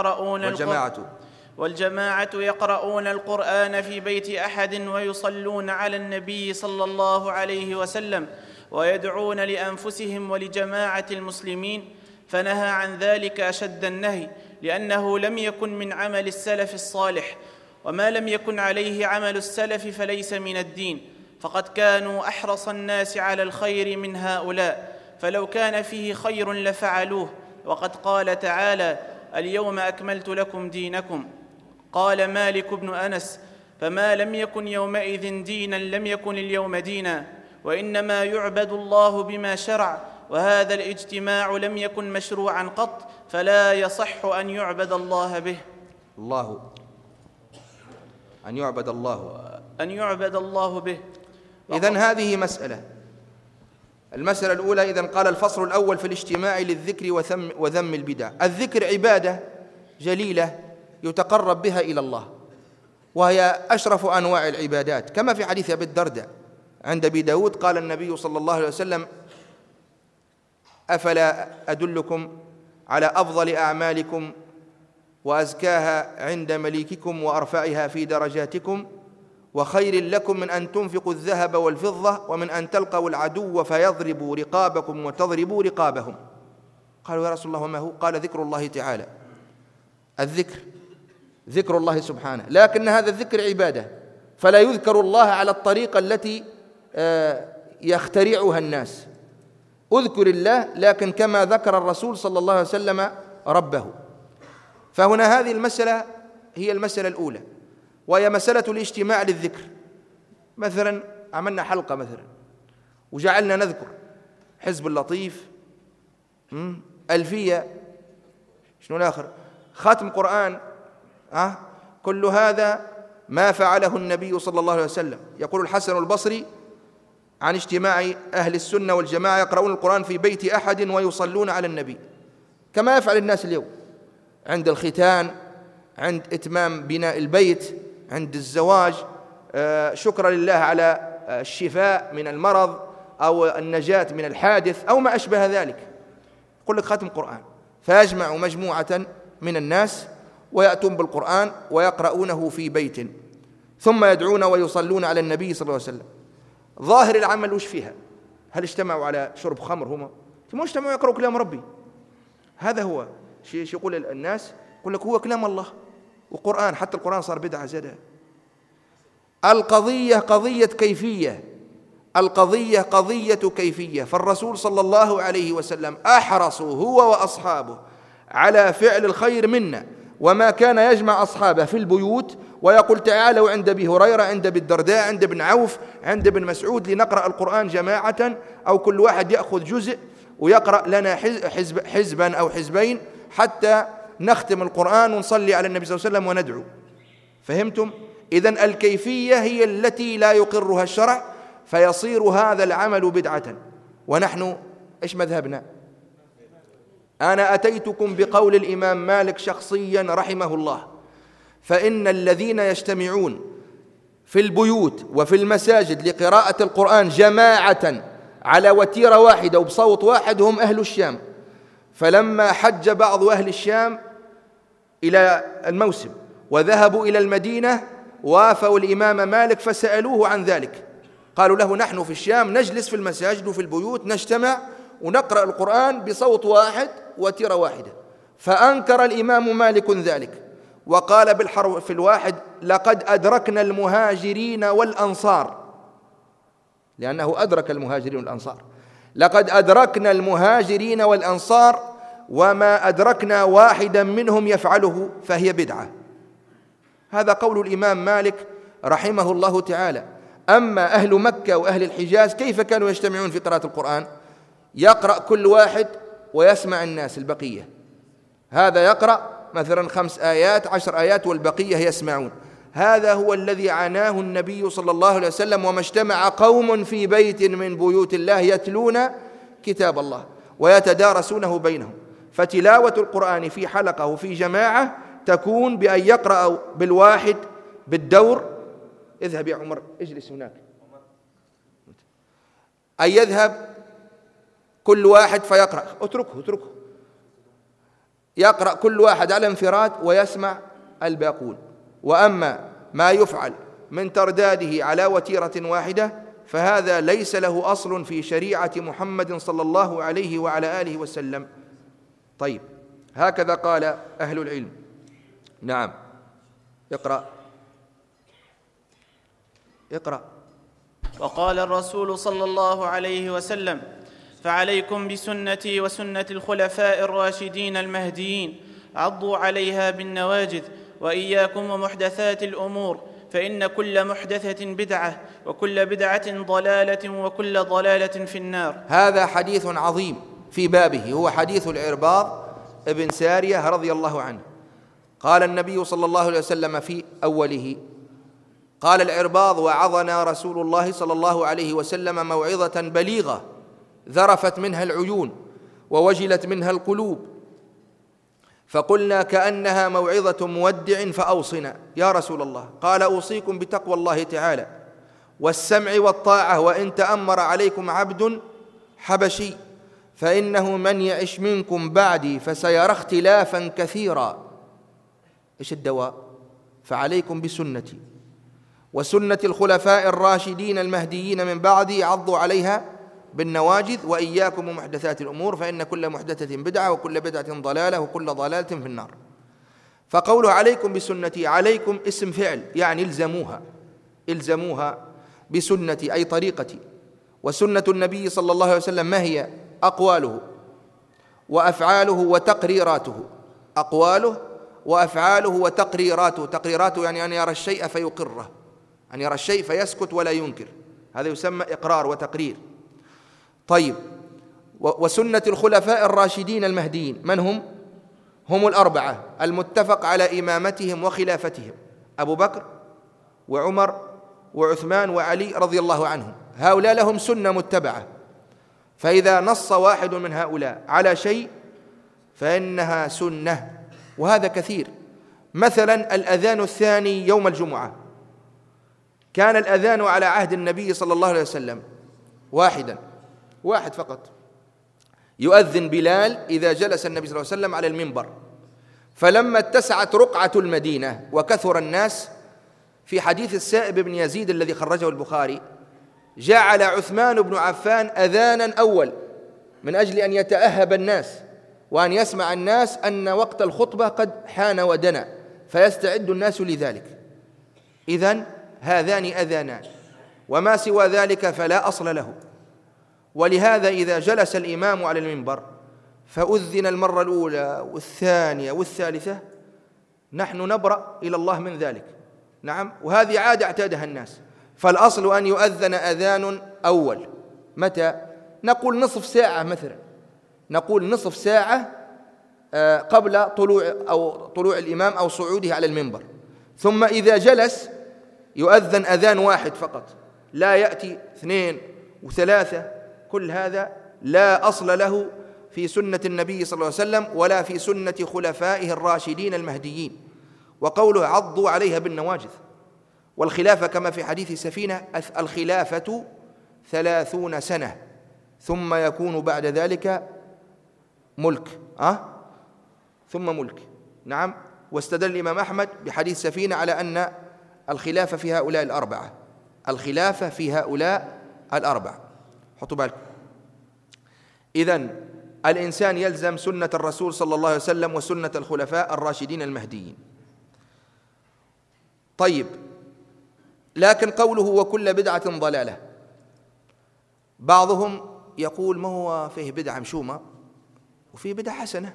يقرؤون القرآن في بيت أحد ويصلون على النبي صلى الله عليه وسلم ويدعون لأنفسهم ولجماعة المسلمين، فنهى عن ذلك أشد النهي، لأنه لم يكن من عمل السلف الصالح، وما لم يكن عليه عمل السلف فليس من الدين، فقد كانوا أحرص الناس على الخير من هؤلاء، فلو كان فيه خير لفعلوه، وقد قال تعالى: اليوم أكملت لكم دينكم. قال مالك بن أنس: فما لم يكن يومئذ دينا لم يكن اليوم دينا، وإنما يعبد الله بما شرع، وهذا الاجتماع لم يكن مشروعا قط، فلا يصح أن يعبد الله به. أن يعبد الله به. إذن هذه مسألة. المسألة الأولى، إذن قال الفصل الأول في الاجتماع للذكر وذم البدع. الذكر عبادة جليلة يتقرب بها إلى الله، وهي أشرف أنواع العبادات، كما في حديث أبي الدرداء عند أبي داود قال النبي صلى الله عليه وسلم: أفلا أدلكم على أفضل أعمالكم وأزكاها عند مليككم وأرفعها في درجاتكم، وخير لكم من أن تنفقوا الذهب والفضة ومن أن تلقوا العدو فيضربوا رقابكم وتضربوا رقابهم. قالوا يا رسول الله وما هو؟ قال: ذكر الله تعالى. الذكر ذكر الله سبحانه، لكن هذا الذكر عبادة، فلا يذكر الله على الطريقة التي يخترعها الناس. اذكر الله لكن كما ذكر الرسول صلى الله عليه وسلم ربه. فهنا هذه المسألة هي المسألة الأولى، وهي مسألة الاجتماع للذكر. مثلا عملنا حلقة مثلا وجعلنا نذكر حزب اللطيف، ألفية، شنو الآخر، ختم قرآن، كل هذا ما فعله النبي صلى الله عليه وسلم. يقول الحسن البصري عن اجتماع أهل السنة والجماعة يقرؤون القرآن في بيت أحد ويصلون على النبي، كما يفعل الناس اليوم عند الختان، عند إتمام بناء البيت، عند الزواج، شكرا لله على الشفاء من المرض أو النجاة من الحادث أو ما أشبه ذلك. يقول لك ختم قرآن، فيجمع مجموعة من الناس ويأتون بالقرآن ويقرؤونه في بيت، ثم يدعون ويصلون على النبي صلى الله عليه وسلم. ظاهر العمل وش فيها؟ هل اجتمعوا على شرب خمر؟ هم ما اجتمعوا يقرأوا كلام ربي. هذا هو شيء يقول الناس، يقول لك هو كلام الله وقرآن، حتى القرآن صار بدعة زادها. القضية قضية كيفية، القضية قضية كيفية. فالرسول صلى الله عليه وسلم أحرص هو وأصحابه على فعل الخير منا، وما كان يجمع أصحابه في البيوت ويقول تعالوا عند أبي هريرة، عند أبي الدرداء، عند ابن عوف، عند ابن مسعود لنقرأ القرآن جماعة، أو كل واحد يأخذ جزء ويقرأ لنا حزبا أو حزبين حتى نختم القرآن ونصلي على النبي صلى الله عليه وسلم وندعو. فهمتم؟ إذن الكيفية هي التي لا يقرها الشرع، فيصير هذا العمل بدعة. ونحن إيش مذهبنا؟ أنا أتيتكم بقول الإمام مالك شخصيا رحمه الله، فإن الذين يجتمعون في البيوت وفي المساجد لقراءة القرآن جماعة على وتيرة واحدة وبصوت واحد هم أهل الشام. فلما حج بعض أهل الشام إلى الموسم وذهبوا إلى المدينة وافوا الإمام مالك فسألوه عن ذلك، قالوا له نحن في الشام نجلس في المساجد وفي البيوت نجتمع ونقرأ القرآن بصوت واحد وتيرة واحدة، فأنكر الإمام مالك ذلك وقال بالحرف الواحد لقد أدركنا المهاجرين والأنصار، لأنه أدرك المهاجرين والأنصار، لقد أدركنا المهاجرين والأنصار وما أدركنا واحدا منهم يفعله فهي بدعة. هذا قول الإمام مالك رحمه الله تعالى. أما أهل مكة وأهل الحجاز كيف كانوا يجتمعون في قراءة القرآن؟ يقرأ كل واحد ويسمع الناس البقية، هذا يقرأ مثلا 5 آيات 10 آيات والبقية يسمعون. هذا هو الذي عناه النبي صلى الله عليه وسلم: وما اجتمع قوم في بيت من بيوت الله يتلون كتاب الله ويتدارسونه بينهم. فتلاوة القرآن في حلقة وفي جماعة تكون بأن يقرأ بالواحد بالدور. اذهب يا عمر اجلس هناك. أن يذهب كل واحد فيقرأ، اتركه يقرأ كل واحد على انفراد ويسمع الباقون. وأما ما يفعل من ترداده على وتيرة واحدة فهذا ليس له أصل في شريعة محمد صلى الله عليه وعلى آله وسلم. طيب، هكذا قال أهل العلم. نعم، اقرأ. وقال الرسول صلى الله عليه وسلم: فعليكم بسنتي وسنة الخلفاء الراشدين المهديين، عضوا عليها بالنواجذ، وإياكم ومحدثات الأمور، فإن كل محدثة بدعة، وكل بدعة ضلالة، وكل ضلالة في النار. هذا حديث عظيم في بابه، هو حديث العرباض ابن سارية رضي الله عنه. قال النبي صلى الله عليه وسلم في أوله، قال العرباض: وعظنا رسول الله صلى الله عليه وسلم موعظة بليغة ذرفت منها العيون ووجلت منها القلوب، فقلنا كأنها موعظة مودع فأوصنا يا رسول الله. قال: أوصيكم بتقوى الله تعالى والسمع والطاعة، وإن تأمر عليكم عبد حبشي، فإنه من يعش منكم بعدي فسيرى اختلافا كثيرا. إيش الدواء؟ فعليكم بسنتي وسنة الخلفاء الراشدين المهديين من بعدي، عضوا عليها بالنواجذ، وإياكم ومحدثات الأمور، فإن كل محدثة بدعة، وكل بدعة ضلالة، وكل ضلالة في النار. فقوله عليكم بسنتي، عليكم اسم فعل، يعني الزموها بسنتي أي طريقتي. وسنة النبي صلى الله عليه وسلم ما هي؟ أقواله وأفعاله وتقريراته، أقواله وأفعاله وتقريراته. تقريراته يعني أن يرى الشيء فيقره، أن يرى الشيء فيسكت ولا ينكر، هذا يسمى إقرار وتقرير. طيب، وسنة الخلفاء الراشدين المهديين من هم؟ هم الأربعة المتفق على إمامتهم وخلافتهم: أبو بكر وعمر وعثمان وعلي رضي الله عنهم. هؤلاء لهم سنة متبعة، فإذا نص واحد من هؤلاء على شيء فإنها سنة، وهذا كثير. مثلا الأذان الثاني يوم الجمعة، كان الأذان على عهد النبي صلى الله عليه وسلم واحد فقط، يؤذن بلال إذا جلس النبي صلى الله عليه وسلم على المنبر. فلما اتسعت رقعة المدينة وكثر الناس، في حديث السائب بن يزيد الذي خرجه البخاري، جعل عثمان بن عفان أذانا أول من أجل أن يتأهب الناس وأن يسمع الناس أن وقت الخطبة قد حان ودنا، فيستعد الناس لذلك. إذن هذان أذانان، وما سوى ذلك فلا أصل له. ولهذا إذا جلس الإمام على المنبر فأذن المرة الأولى والثانية والثالثة، نحن نبرأ إلى الله من ذلك. نعم، وهذه عادة اعتادها الناس. فالأصل أن يؤذن أذان أول. متى؟ نقول نصف ساعة مثلا، نقول نصف ساعة قبل طلوع الإمام أو صعوده على المنبر. ثم إذا جلس يؤذن أذان واحد فقط، لا يأتي 2 و3. كل هذا لا أصل له في سنة النبي صلى الله عليه وسلم ولا في سنة خلفائه الراشدين المهديين. وقوله عضوا عليها بالنواجذ. والخلافة كما في حديث سفينة: الخلافة 30 سنة ثم يكون بعد ذلك ملك. ثم ملك. نعم. واستدل الإمام أحمد بحديث سفينة على أن الخلافة في هؤلاء الأربعة، الخلافة في هؤلاء الأربعة. حطوا بالكم. إذن الإنسان يلزم سنة الرسول صلى الله عليه وسلم وسنة الخلفاء الراشدين المهديين. طيب، لكن قوله وكل بدعة ضلالة، بعضهم يقول ما هو فيه بدعة مشومة وفيه بدعة حسنة،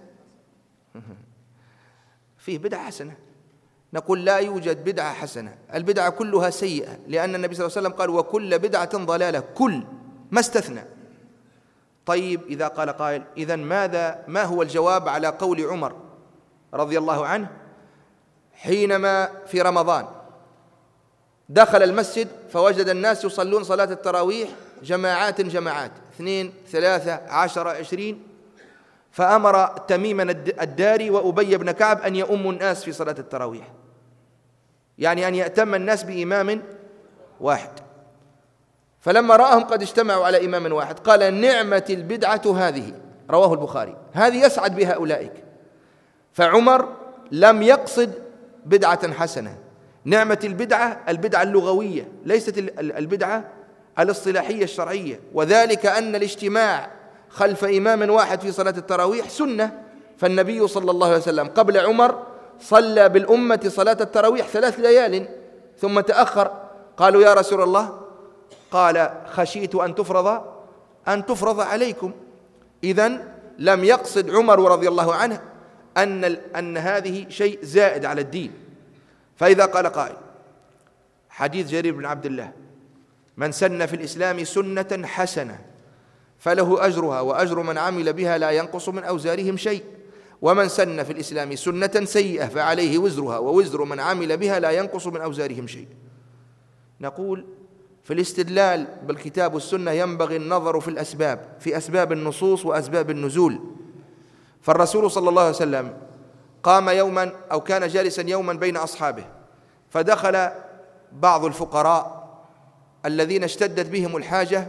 فيه بدعة حسنة. نقول لا يوجد بدعة حسنة، البدعة كلها سيئة، لأن النبي صلى الله عليه وسلم قال وكل بدعة ضلالة، كل ما استثنى. طيب، إذا قال قائل إذن ما هو الجواب على قول عمر رضي الله عنه حينما في رمضان دخل المسجد فوجد الناس يصلون صلاة التراويح جماعات 2 3 10 20، فأمر تميما الداري وأبي بن كعب أن يؤموا الناس في صلاة التراويح، يعني أن يأتم الناس بإمام واحد. فلما رأهم قد اجتمعوا على إمام واحد قال نعمة البدعة هذه، رواه البخاري، هذه يسعد بها أولئك. فعمر لم يقصد بدعة حسنة، نعمة البدعة البدعة اللغوية، ليست البدعة الاصطلاحية الشرعية، وذلك أن الاجتماع خلف إمام واحد في صلاة التراويح سنة، فالنبي صلى الله عليه وسلم قبل عمر صلى بالأمة صلاة التراويح 3 ليال ثم تأخر. قالوا يا رسول الله، قال خشيت أن تفرض عليكم. إذن لم يقصد عمر رضي الله عنه أن هذه شيء زائد على الدين. فإذا قال قائل حديث جرير بن عبد الله من سن في الإسلام سنة حسنة فله أجرها وأجر من عمل بها لا ينقص من أوزارهم شيء، ومن سن في الإسلام سنة سيئة فعليه وزرها ووزر من عمل بها لا ينقص من أوزارهم شيء. نقول في الاستدلال بالكتاب والسنة ينبغي النظر في أسباب النصوص وأسباب النزول. فالرسول صلى الله عليه وسلم قام يوما أو كان جالسا يوما بين أصحابه، فدخل بعض الفقراء الذين اشتدت بهم الحاجة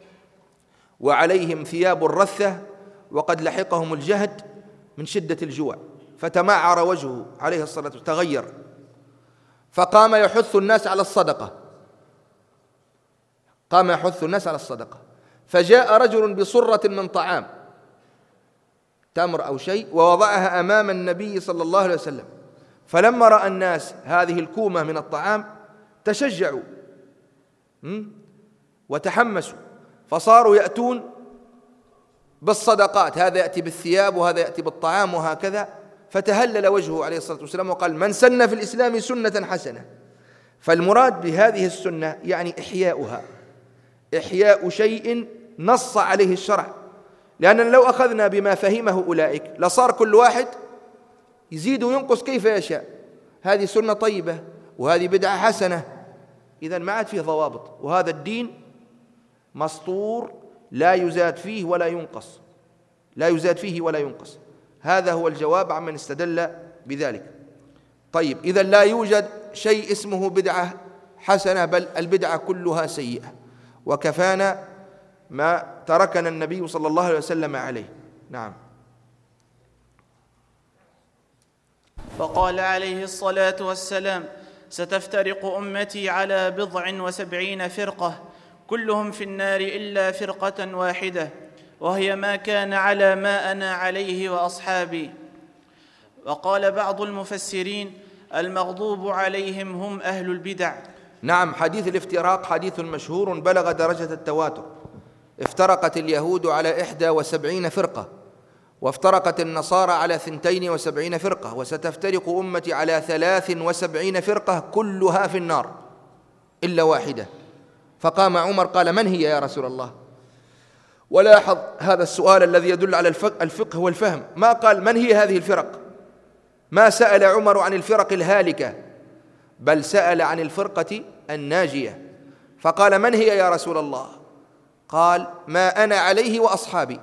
وعليهم ثياب الرثة وقد لحقهم الجهد من شدة الجوع، فتمعر وجهه عليه الصلاة والسلام، تغير، فقام يحث الناس على الصدقة، قام يحث الناس على الصدقة. فجاء رجل بصرة من طعام، تمر أو شيء، ووضعها أمام النبي صلى الله عليه وسلم. فلما رأى الناس هذه الكومة من الطعام تشجعوا وتحمسوا، فصاروا يأتون بالصدقات، هذا يأتي بالثياب وهذا يأتي بالطعام وهكذا. فتهلل وجهه عليه الصلاة والسلام وقال من سن في الإسلام سنة حسنة. فالمراد بهذه السنة يعني إحياؤها، إحياء شيء نص عليه الشرع، لأننا لو أخذنا بما فهمه أولئك لصار كل واحد يزيد وينقص كيف يشاء، هذه سنة طيبة وهذه بدعة حسنة، إذن ما عاد فيه ضوابط، وهذا الدين مسطور لا يزاد فيه ولا ينقص، لا يزاد فيه ولا ينقص. هذا هو الجواب عمن استدل بذلك. طيب، إذن لا يوجد شيء اسمه بدعة حسنة، بل البدعة كلها سيئة، وكفانا ما تركنا النبي صلى الله عليه وسلم عليه. نعم. فقال عليه الصلاة والسلام ستفترق أمتي على 70 فرقة كلهم في النار إلا فرقة واحدة وهي ما كان على ما أنا عليه وأصحابي. وقال بعض المفسرين المغضوب عليهم هم أهل البدع. نعم، حديث الافتراق حديث مشهور بلغ درجة التواتر. افترقت اليهود على 71 فرقة، وافترقت النصارى على 72 فرقة، وستفترق أمتي على 73 فرقة كلها في النار إلا واحدة. فقام عمر قال من هي يا رسول الله؟ ولاحظ هذا السؤال الذي يدل على الفقه والفهم، ما قال من هي هذه الفرق، ما سأل عمر عن الفرق الهالكة، بل سأل عن الفرقة الناجية. فقال من هي يا رسول الله؟ قال ما أنا عليه وأصحابي.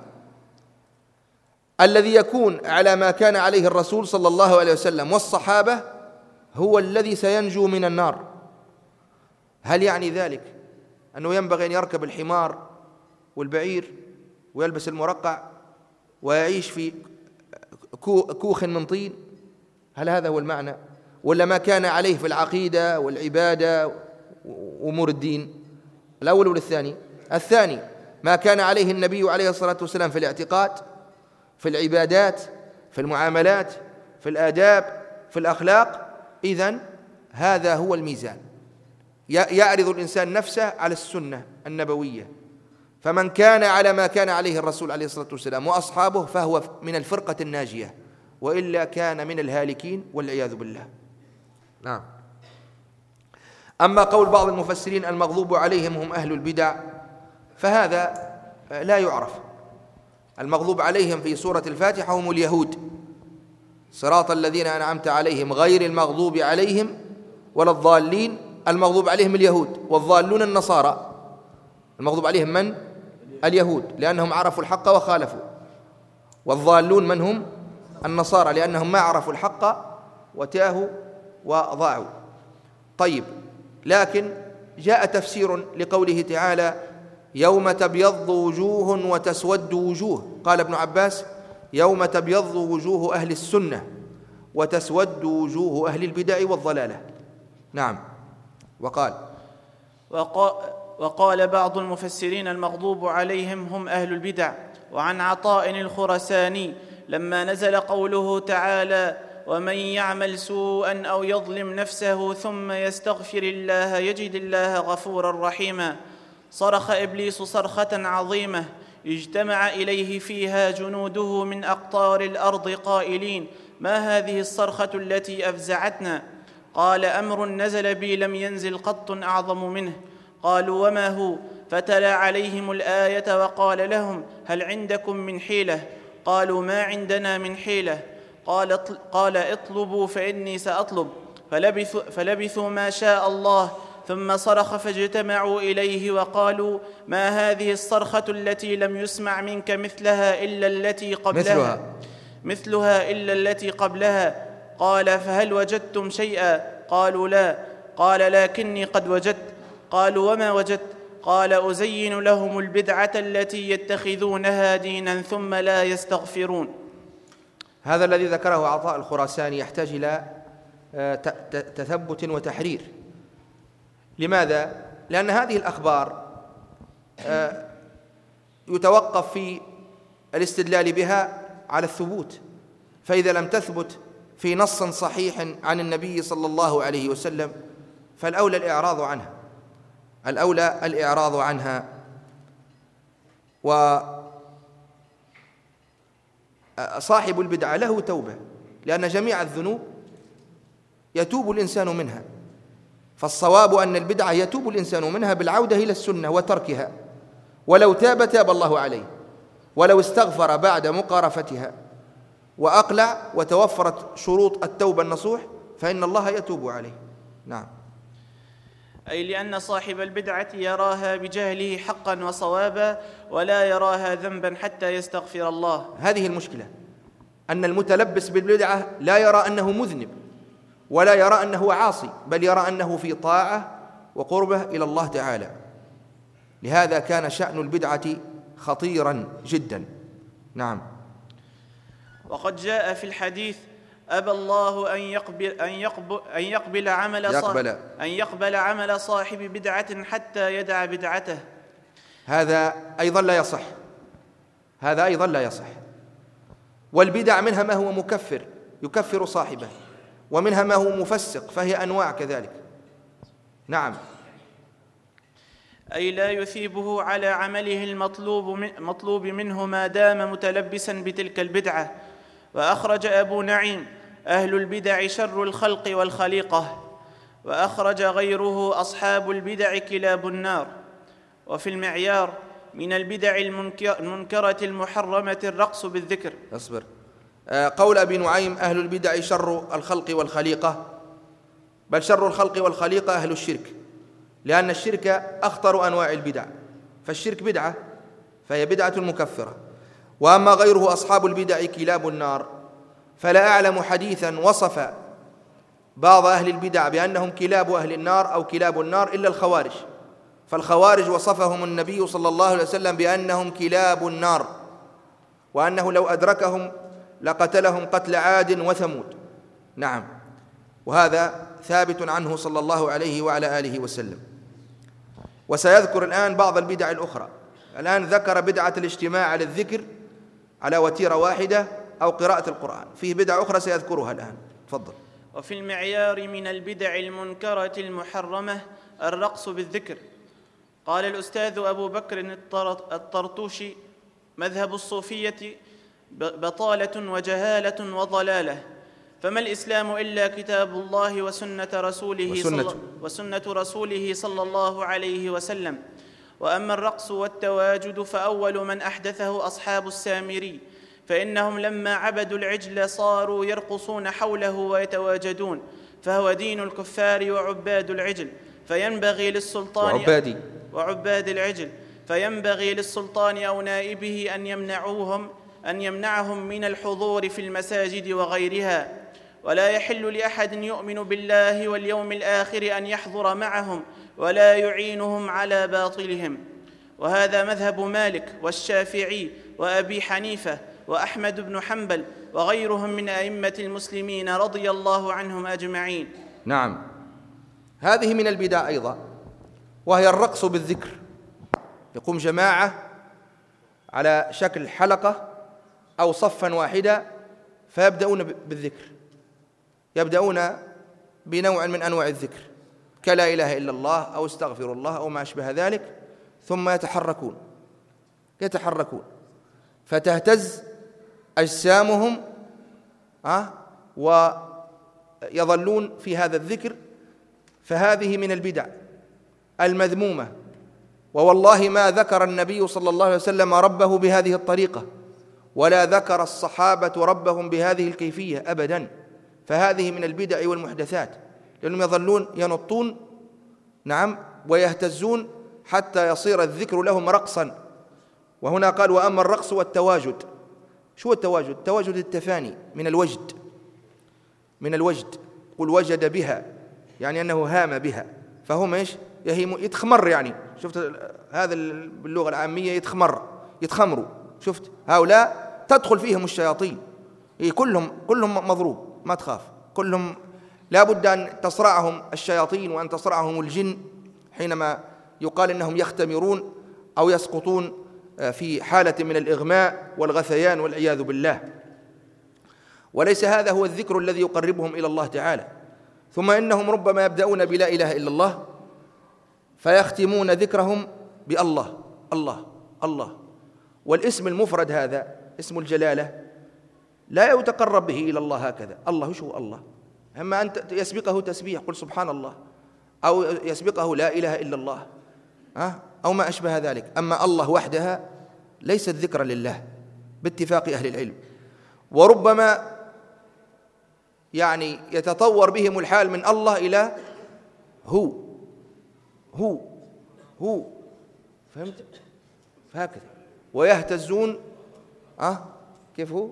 الذي يكون على ما كان عليه الرسول صلى الله عليه وسلم والصحابة هو الذي سينجو من النار. هل يعني ذلك أنه ينبغي أن يركب الحمار والبعير ويلبس المرقع ويعيش في كوخ من طين؟ هل هذا هو المعنى؟ ولا ما كان عليه في العقيدة والعبادة وأمور الدين؟ الأول ولا الثاني؟ الثاني، ما كان عليه النبي عليه الصلاة والسلام في الاعتقاد، في العبادات، في المعاملات، في الآداب، في الأخلاق. إذن هذا هو الميزان، يعرض الإنسان نفسه على السنة النبوية، فمن كان على ما كان عليه الرسول عليه الصلاة والسلام وأصحابه فهو من الفرقة الناجية، وإلا كان من الهالكين والعياذ بالله. نعم. أما قول بعض المفسرين المغضوب عليهم هم أهل البدع فهذا لا يعرف. المغضوب عليهم في سورة الفاتحة هم اليهود، صراط الذين أنعمت عليهم غير المغضوب عليهم ولا الضالين. المغضوب عليهم اليهود، والضالون النصارى. المغضوب عليهم من؟ اليهود، لأنهم عرفوا الحق وخالفوا، والضالون من هم؟ النصارى، لأنهم ما عرفوا الحق وتاهوا وضاعوا. طيب، لكن جاء تفسير لقوله تعالى يوم تبيض وجوه وتسود وجوه. قال ابن عباس يوم تبيض وجوه أهل السنة وتسود وجوه أهل البدع والضلالة. نعم. وقال بعض المفسرين المغضوب عليهم هم أهل البدع. وعن عطاء الخرساني لما نزل قوله تعالى ومن يعمل سوءا أو يظلم نفسه ثم يستغفر الله يجد الله غفورا رحيما، صرخ إبليس صرخة عظيمة اجتمع إليه فيها جنوده من أقطار الأرض قائلين ما هذه الصرخة التي أفزعتنا؟ قال أمر نزل بي لم ينزل قط أعظم منه. قالوا وما هو؟ فتلا عليهم الآية وقال لهم هل عندكم من حيلة؟ قالوا ما عندنا من حيلة. قال اطلبوا فإني سأطلب. فلبثوا ما شاء الله ثم صرخ فاجتمعوا إليه وقالوا ما هذه الصرخة التي لم يسمع منك مثلها إلا التي قبلها. قال فهل وجدتم شيئا؟ قالوا لا. قال لكني قد وجدت. قالوا وما وجدت؟ قال أزين لهم البدعة التي يتخذونها دينا ثم لا يستغفرون. هذا الذي ذكره عطاء الخراساني يحتاج إلى تثبت وتحرير. لماذا؟ لأن هذه الأخبار يتوقف في الاستدلال بها على الثبوت، فإذا لم تثبت في نص صحيح عن النبي صلى الله عليه وسلم فالأولى الإعراض عنها. وصاحب البدعة له توبة، لأن جميع الذنوب يتوب الإنسان منها، فالصواب أن البدعة يتوب الإنسان منها بالعودة إلى السنة وتركها، ولو تاب تاب الله عليه، ولو استغفر بعد مقارفتها وأقلع وتوفرت شروط التوبة النصوح فإن الله يتوب عليه. نعم. أي لأن صاحب البدعة يراها بجهله حقا وصوابا ولا يراها ذنبا حتى يستغفر الله. هذه المشكلة، أن المتلبس بالبدعة لا يرى أنه مذنب ولا يرى أنه عاصي، بل يرى أنه في طاعة وقربة إلى الله تعالى. لهذا كان شأن البدعة خطيرا جدا. نعم. وقد جاء في الحديث أبى الله أن يقبل عمل صاحب بدعة حتى يدع بدعته. هذا أيضا لا يصح. والبدع منها ما هو مكفر يكفر صاحبه، ومنها ما هو مفسق فهي أنواع كذلك. نعم. أي لا يثيبه على عمله المطلوب منه ما دام متلبسا بتلك البدعة. وأخرج أبو نعيم أهل البدع شر الخلق والخليقة، وأخرج غيره أصحاب البدع كلاب النار. وفي المعيار من البدع المنكرة المحرمة الرقص بالذكر. أصبر. قول أبي نعيم أهل البدع شر الخلق والخليقة، بل شر الخلق والخليقة أهل الشرك، لأن الشرك أخطر أنواع البدع، فالشرك بدعة فهي بدعة مكفرة. وأما غيره أصحاب البدع كلاب النار، فلا أعلم حديثا وصف بعض أهل البدع بأنهم كلاب أهل النار أو كلاب النار إلا الخوارج، فالخوارج وصفهم النبي صلى الله عليه وسلم بأنهم كلاب النار، وأنه لو أدركهم لقتلهم قتل عاد وثمود. نعم. وهذا ثابت عنه صلى الله عليه وعلى آله وسلم. وسيذكر الآن بعض البدع الأخرى. الآن ذكر بدعة الاجتماع على الذكر على وتيرة واحدة أو قراءة القرآن، فيه بدع أخرى سيذكرها الآن. تفضل. وفي المعيار من البدع المنكرة المحرمة الرقص بالذكر. قال الأستاذ أبو بكر الطرطوشي: مذهب الصوفية بطالة وجهالة وضلالة، فما الإسلام إلا كتاب الله وسنة رسوله صلى الله عليه وسلم. وأما الرقص والتواجد فأول من أحدثه أصحاب السامري، فإنهم لما عبدوا العجل صاروا يرقصون حوله ويتواجدون، فهو دين الكفار وعباد العجل، فينبغي للسلطان وعباد العجل، فينبغي للسلطان أو نائبه أن يمنعهم من الحضور في المساجد وغيرها، ولا يحل لأحد يؤمن بالله واليوم الآخر أن يحضر معهم ولا يعينهم على باطلهم. وهذا مذهب مالك والشافعي وأبي حنيفة وأحمد بن حنبل وغيرهم من أئمة المسلمين رضي الله عنهم أجمعين. نعم، هذه من البدع أيضا، وهي الرقص بالذكر. يقوم جماعة على شكل حلقة أو صفا واحدا فيبدأون بالذكر، يبدأون بنوع من أنواع الذكر كلا إله إلا الله أو استغفر الله أو ما أشبه ذلك، ثم يتحركون فتهتز أجسامهم ويظلون في هذا الذكر. فهذه من البدع المذمومة. ووالله ما ذكر النبي صلى الله عليه وسلم ربه بهذه الطريقة، ولا ذكر الصحابة ربهم بهذه الكيفية أبدا. فهذه من البدع والمحدثات، لأنهم يظلون ينطون ويهتزون حتى يصير الذكر لهم رقصا. وهنا قال: وأما الرقص والتواجد. شو التواجد؟ التواجد التفاني من الوجد، قل وجد بها، يعني أنه هام بها، فهم يتخمر، يعني شفت هذا باللغة العامية يتخمروا. شفت هؤلاء تدخل فيهم الشياطين، كلهم مضروب، ما تخاف، كلهم لا بد أن تصرعهم الشياطين وأن تصرعهم الجن حينما يقال إنهم يختمرون أو يسقطون في حالة من الإغماء والغثيان والعياذ بالله. وليس هذا هو الذكر الذي يقربهم إلى الله تعالى. ثم إنهم ربما يبدأون بلا إله إلا الله فيختمون ذكرهم بالله الله الله. والاسم المفرد هذا اسم الجلالة لا يتقرب به إلى الله هكذا. الله شو الله؟ أما أن يسبقه تسبيح قل سبحان الله، أو يسبقه لا إله إلا الله أو ما أشبه ذلك. أما الله وحدها ليست ذكرا لله باتفاق أهل العلم. وربما يعني يتطور بهم الحال من الله إلى هو فهمت؟ فهكذا ويهتزون. كيف هو؟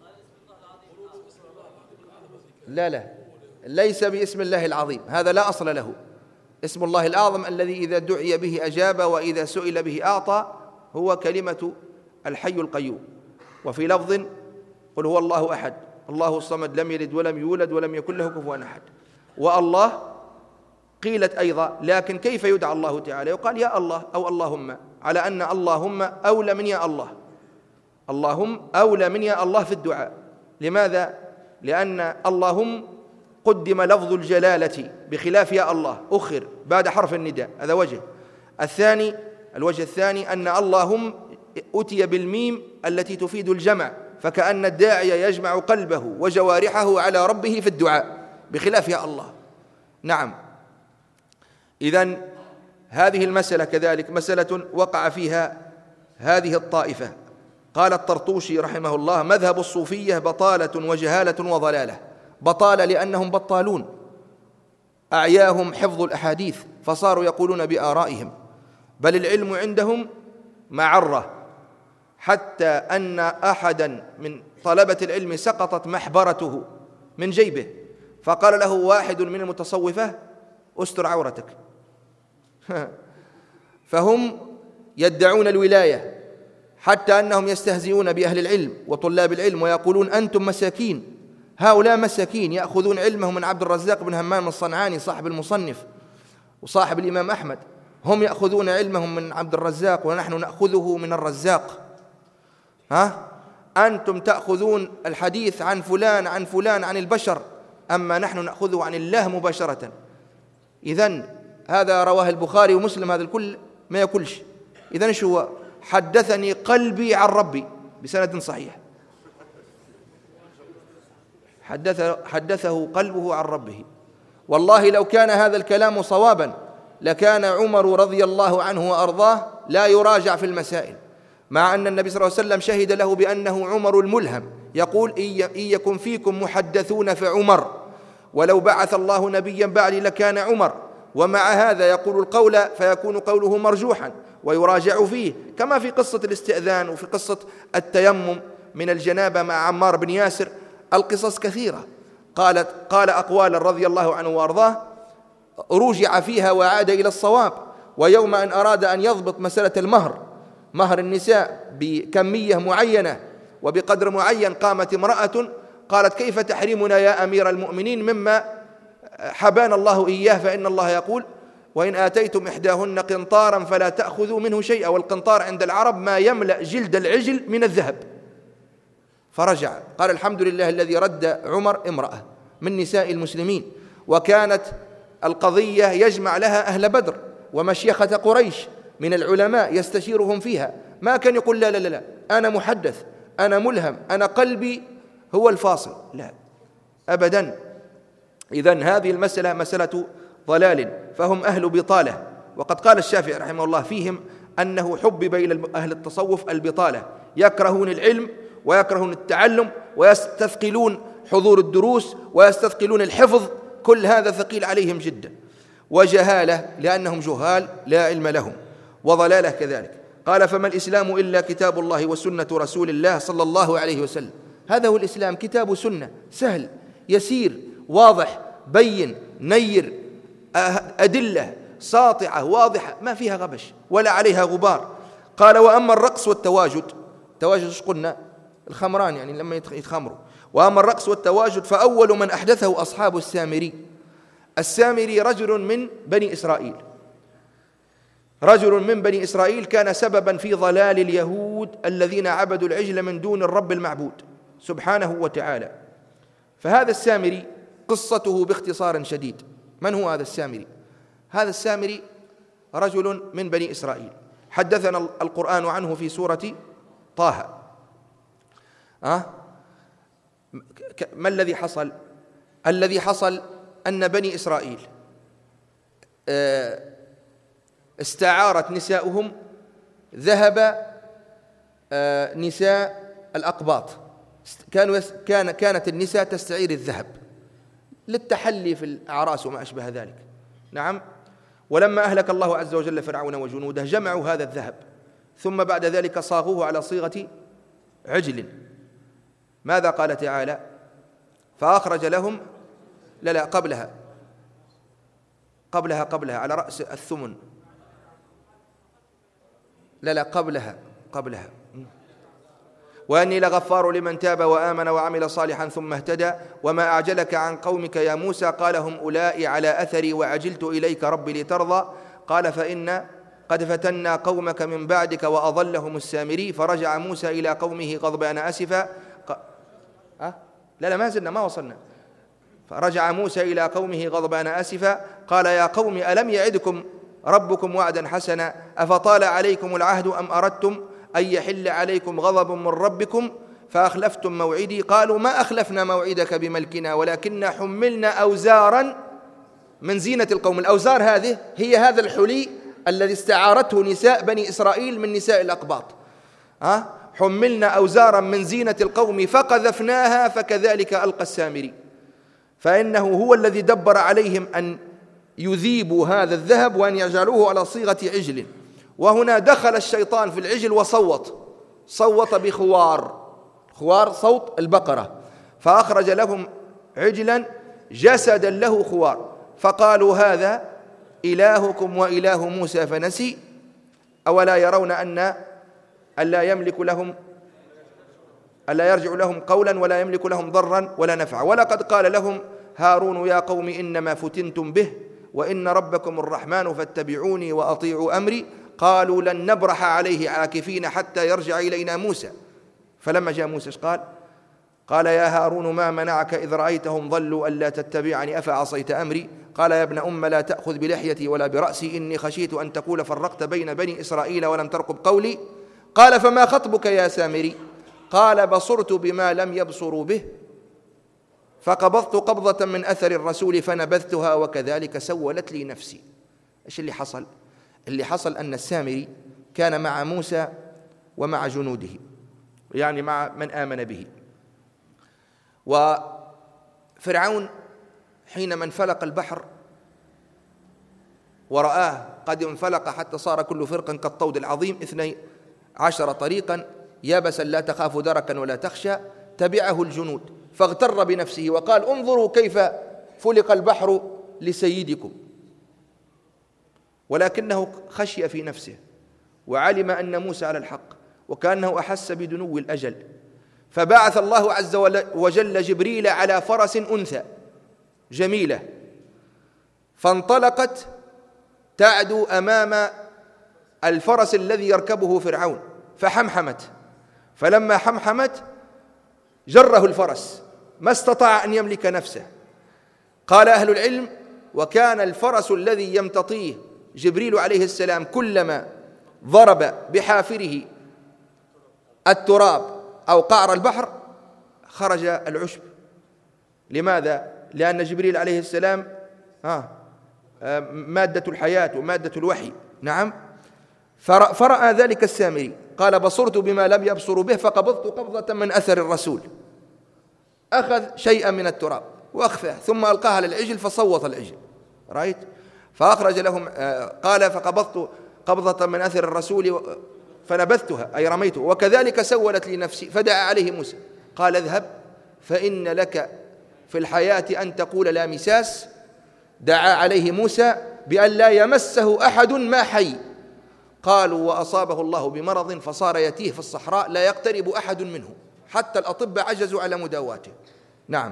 لا ليس باسم الله العظيم، هذا لا أصل له. اسم الله الأعظم الذي إذا دعي به أجاب وإذا سئل به أعطى هو كلمة الحي القيوم. وفي لفظ قل هو الله أحد الله الصمد لم يلد ولم يولد ولم يكن له كفوا أحد. والله قيلت أيضا، لكن كيف يدعى الله تعالى؟ يقال يا الله أو اللهم، على أن اللهم أولى من يا الله، اللهم أولى من يا الله في الدعاء. لماذا؟ لأن اللهم قدم لفظ الجلالة بخلاف يا الله، أخر بعد حرف النداء، هذا وجه. الوجه الثاني أن اللهم أتي بالميم التي تفيد الجمع، فكأن الداعي يجمع قلبه وجوارحه على ربه في الدعاء بخلاف يا الله. نعم، إذن هذه المسألة كذلك مسألة وقع فيها هذه الطائفة. قال الطرطوشي رحمه الله: مذهب الصوفية بطالة وجهالة وضلالة. بطالة لأنهم بطالون، أعياهم حفظ الأحاديث فصاروا يقولون بآرائهم، بل العلم عندهم معرة، حتى أن أحدا من طلبة العلم سقطت محبرته من جيبه فقال له واحد من المتصوفة: استر عورتك. فهم يدعون الولاية، حتى أنهم يستهزئون بأهل العلم وطلاب العلم ويقولون: أنتم مساكين هؤلاء مساكين يأخذون علمهم من عبد الرزاق بن همام الصنعاني صاحب المصنف وصاحب الإمام أحمد، هم يأخذون علمهم من عبد الرزاق ونحن نأخذه من الرزاق. أنتم تأخذون الحديث عن فلان عن فلان عن البشر، أما نحن نأخذه عن الله مباشرة. إذن هذا رواه البخاري ومسلم، هذا الكل ما يكلش. إذن شو هو؟ حدثني قلبي عن ربي بسند صحيح، حدثه قلبه عن ربه. والله لو كان هذا الكلام صوابا لكان عمر رضي الله عنه وأرضاه لا يراجع في المسائل، مع أن النبي صلى الله عليه وسلم شهد له بأنه عمر الملهم، يقول إن يكن فيكم محدثون فعمر، ولو بعث الله نبيا بعدي لكان عمر. ومع هذا يقول القول فيكون قوله مرجوحا ويراجع فيه، كما في قصة الاستئذان وفي قصة التيمم من الجنابة مع عمار بن ياسر. القصص كثيرة قال أقوالا رضي الله عنه وأرضاه رجع فيها وعاد إلى الصواب. ويوم أن أراد أن يضبط مسألة مهر النساء بكمية معينة وبقدر معين، قامت امرأة قالت كيف تحرمنا يا أمير المؤمنين مما حبانا الله إياه، فإن الله يقول وإن آتيتم إحداهن قنطارا فلا تأخذوا منه شيئا، والقنطار عند العرب ما يملأ جلد العجل من الذهب. فرجع قال الحمد لله الذي رد عمر امرأة من نساء المسلمين، وكانت القضية يجمع لها أهل بدر ومشيخة قريش من العلماء يستشيرهم فيها، ما كان يقول لا لا لا أنا محدث أنا ملهم أنا قلبي هو الفاصل، لا أبدا. إذن هذه المسألة مسألة ضلال، فهم أهل بطالة. وقد قال الشافعي رحمه الله فيهم أنه حبب إلى أهل التصوف البطالة، يكرهون العلم ويكرهون التعلم ويستثقلون حضور الدروس ويستثقلون الحفظ، كل هذا ثقيل عليهم جدا. وجهالة لأنهم جهال لا علم لهم، وضلالة كذلك. قال فما الإسلام إلا كتاب الله وسنة رسول الله صلى الله عليه وسلم. هذا هو الإسلام، كتاب وسنة، سهل يسير واضح بين نير، أدلة ساطعة واضحة ما فيها غبش ولا عليها غبار. قال وأما الرقص والتواجد، التواجد ايش قلنا؟ الخمران يعني لما يتخمروا. وأما الرقص والتواجد فأول من أحدثه أصحاب السامري. السامري رجل من بني إسرائيل، رجل من بني إسرائيل كان سببا في ضلال اليهود الذين عبدوا العجل من دون الرب المعبود سبحانه وتعالى. فهذا السامري قصته باختصار شديد. من هو هذا السامري؟ هذا السامري رجل من بني إسرائيل، حدثنا القرآن عنه في سورة طه. ما الذي حصل؟ الذي حصل أن بني إسرائيل استعارت نساؤهم ذهب نساء الأقباط، كانت النساء تستعير الذهب للتحلي في الأعراس وما أشبه ذلك. نعم. ولما أهلك الله عز وجل فرعون وجنوده جمعوا هذا الذهب، ثم بعد ذلك صاغوه على صيغة عجل. ماذا قال تعالى؟ فأخرج لهم قبلها على رأس الثمن، قبلها وأني لغفار لمن تاب وآمن وعمل صالحا ثم اهتدى وما أعجلك عن قومك يا موسى قال هم أولئي على أثري وعجلت إليك ربي لترضى قال فإن قد فتنا قومك من بعدك وأضلهم السامري فرجع موسى إلى قومه غضبان أسفا ما زلنا ما وصلنا. فرجع موسى إلى قومه غضبان أسفا قال يا قوم ألم يعدكم ربكم وعدا حسنا أفطال عليكم العهد أم أردتم أن يحل عليكم غضب من ربكم فأخلفتم موعدي قالوا ما أخلفنا موعدك بملكنا ولكننا حملنا أوزارا من زينة القوم. الأوزار هذه هي هذا الحلي الذي استعارته نساء بني إسرائيل من نساء الأقباط. حملنا أوزارا من زينة القوم فقذفناها فكذلك ألقى السامري. فإنه هو الذي دبر عليهم أن يذيبوا هذا الذهب وأن يجعلوه على صيغة عجل. وهنا دخل الشيطان في العجل صوت بخوار صوت البقرة، فأخرج لهم عجلا جسدا له خوار فقالوا هذا إلهكم وإله موسى فنسي أولا يرون أن لا يملك لهم ألا يرجع لهم قولا ولا يملك لهم ضرا ولا نفعا. ولقد قال لهم هارون يا قوم إنما فتنتم به وإن ربكم الرحمن فاتبعوني وأطيعوا أمري قالوا لن نبرح عليه عاكفين حتى يرجع إلينا موسى. فلما جاء موسى قال يا هارون ما منعك إذ رأيتهم ضلوا ألا تتبعني أفعصيت أمري قال يا ابن أم لا تأخذ بلحيتي ولا برأسي إني خشيت أن تقول فرقت بين بني إسرائيل ولم ترقب قولي قال فما خطبك يا سامري قال بصرت بما لم يبصروا به فقبضت قبضة من أثر الرسول فنبذتها وكذلك سولت لي نفسي. إيش اللي حصل؟ اللي حصل أن السامري كان مع موسى ومع جنوده، يعني مع من آمن به. وفرعون حينما انفلق البحر ورآه قد انفلق حتى صار كل فرق كالطود العظيم 12 طريقا يابسا لا تخاف دركا ولا تخشى تبعه الجنود فاغتر بنفسه وقال انظروا كيف فلق البحر لسيدكم، ولكنه خشي في نفسه وعلم أن موسى على الحق وكأنه أحس بدنو الأجل، فبعث الله عز وجل جبريل على فرس أنثى جميلة فانطلقت تعدو أمام الفرس الذي يركبه فرعون فحمحمت، فلما حمحمت جره الفرس ما استطاع أن يملك نفسه. قال أهل العلم وكان الفرس الذي يمتطيه جبريل عليه السلام كلما ضرب بحافره التراب أو قعر البحر خرج العشب. لماذا؟ لأن جبريل عليه السلام مادة الحياة ومادة الوحي. نعم. فرأى ذلك السامري قال بصرت بما لم يبصروا به فقبضت قبضة من أثر الرسول، أخذ شيئا من التراب وأخفاه ثم ألقاها على العجل فصوت العجل، رأيت؟ فأخرج لهم قال فقبضت قبضة من أثر الرسول فنبذتها أي رميته وكذلك سولت لي نفسي. فدعا عليه موسى قال اذهب فإن لك في الحياة أن تقول لا مساس. دعا عليه موسى بأن لا يمسه أحد ما حي. قالوا وأصابه الله بمرض فصار يتيه في الصحراء لا يقترب أحد منه حتى الأطباء عجزوا على مداواته. نعم.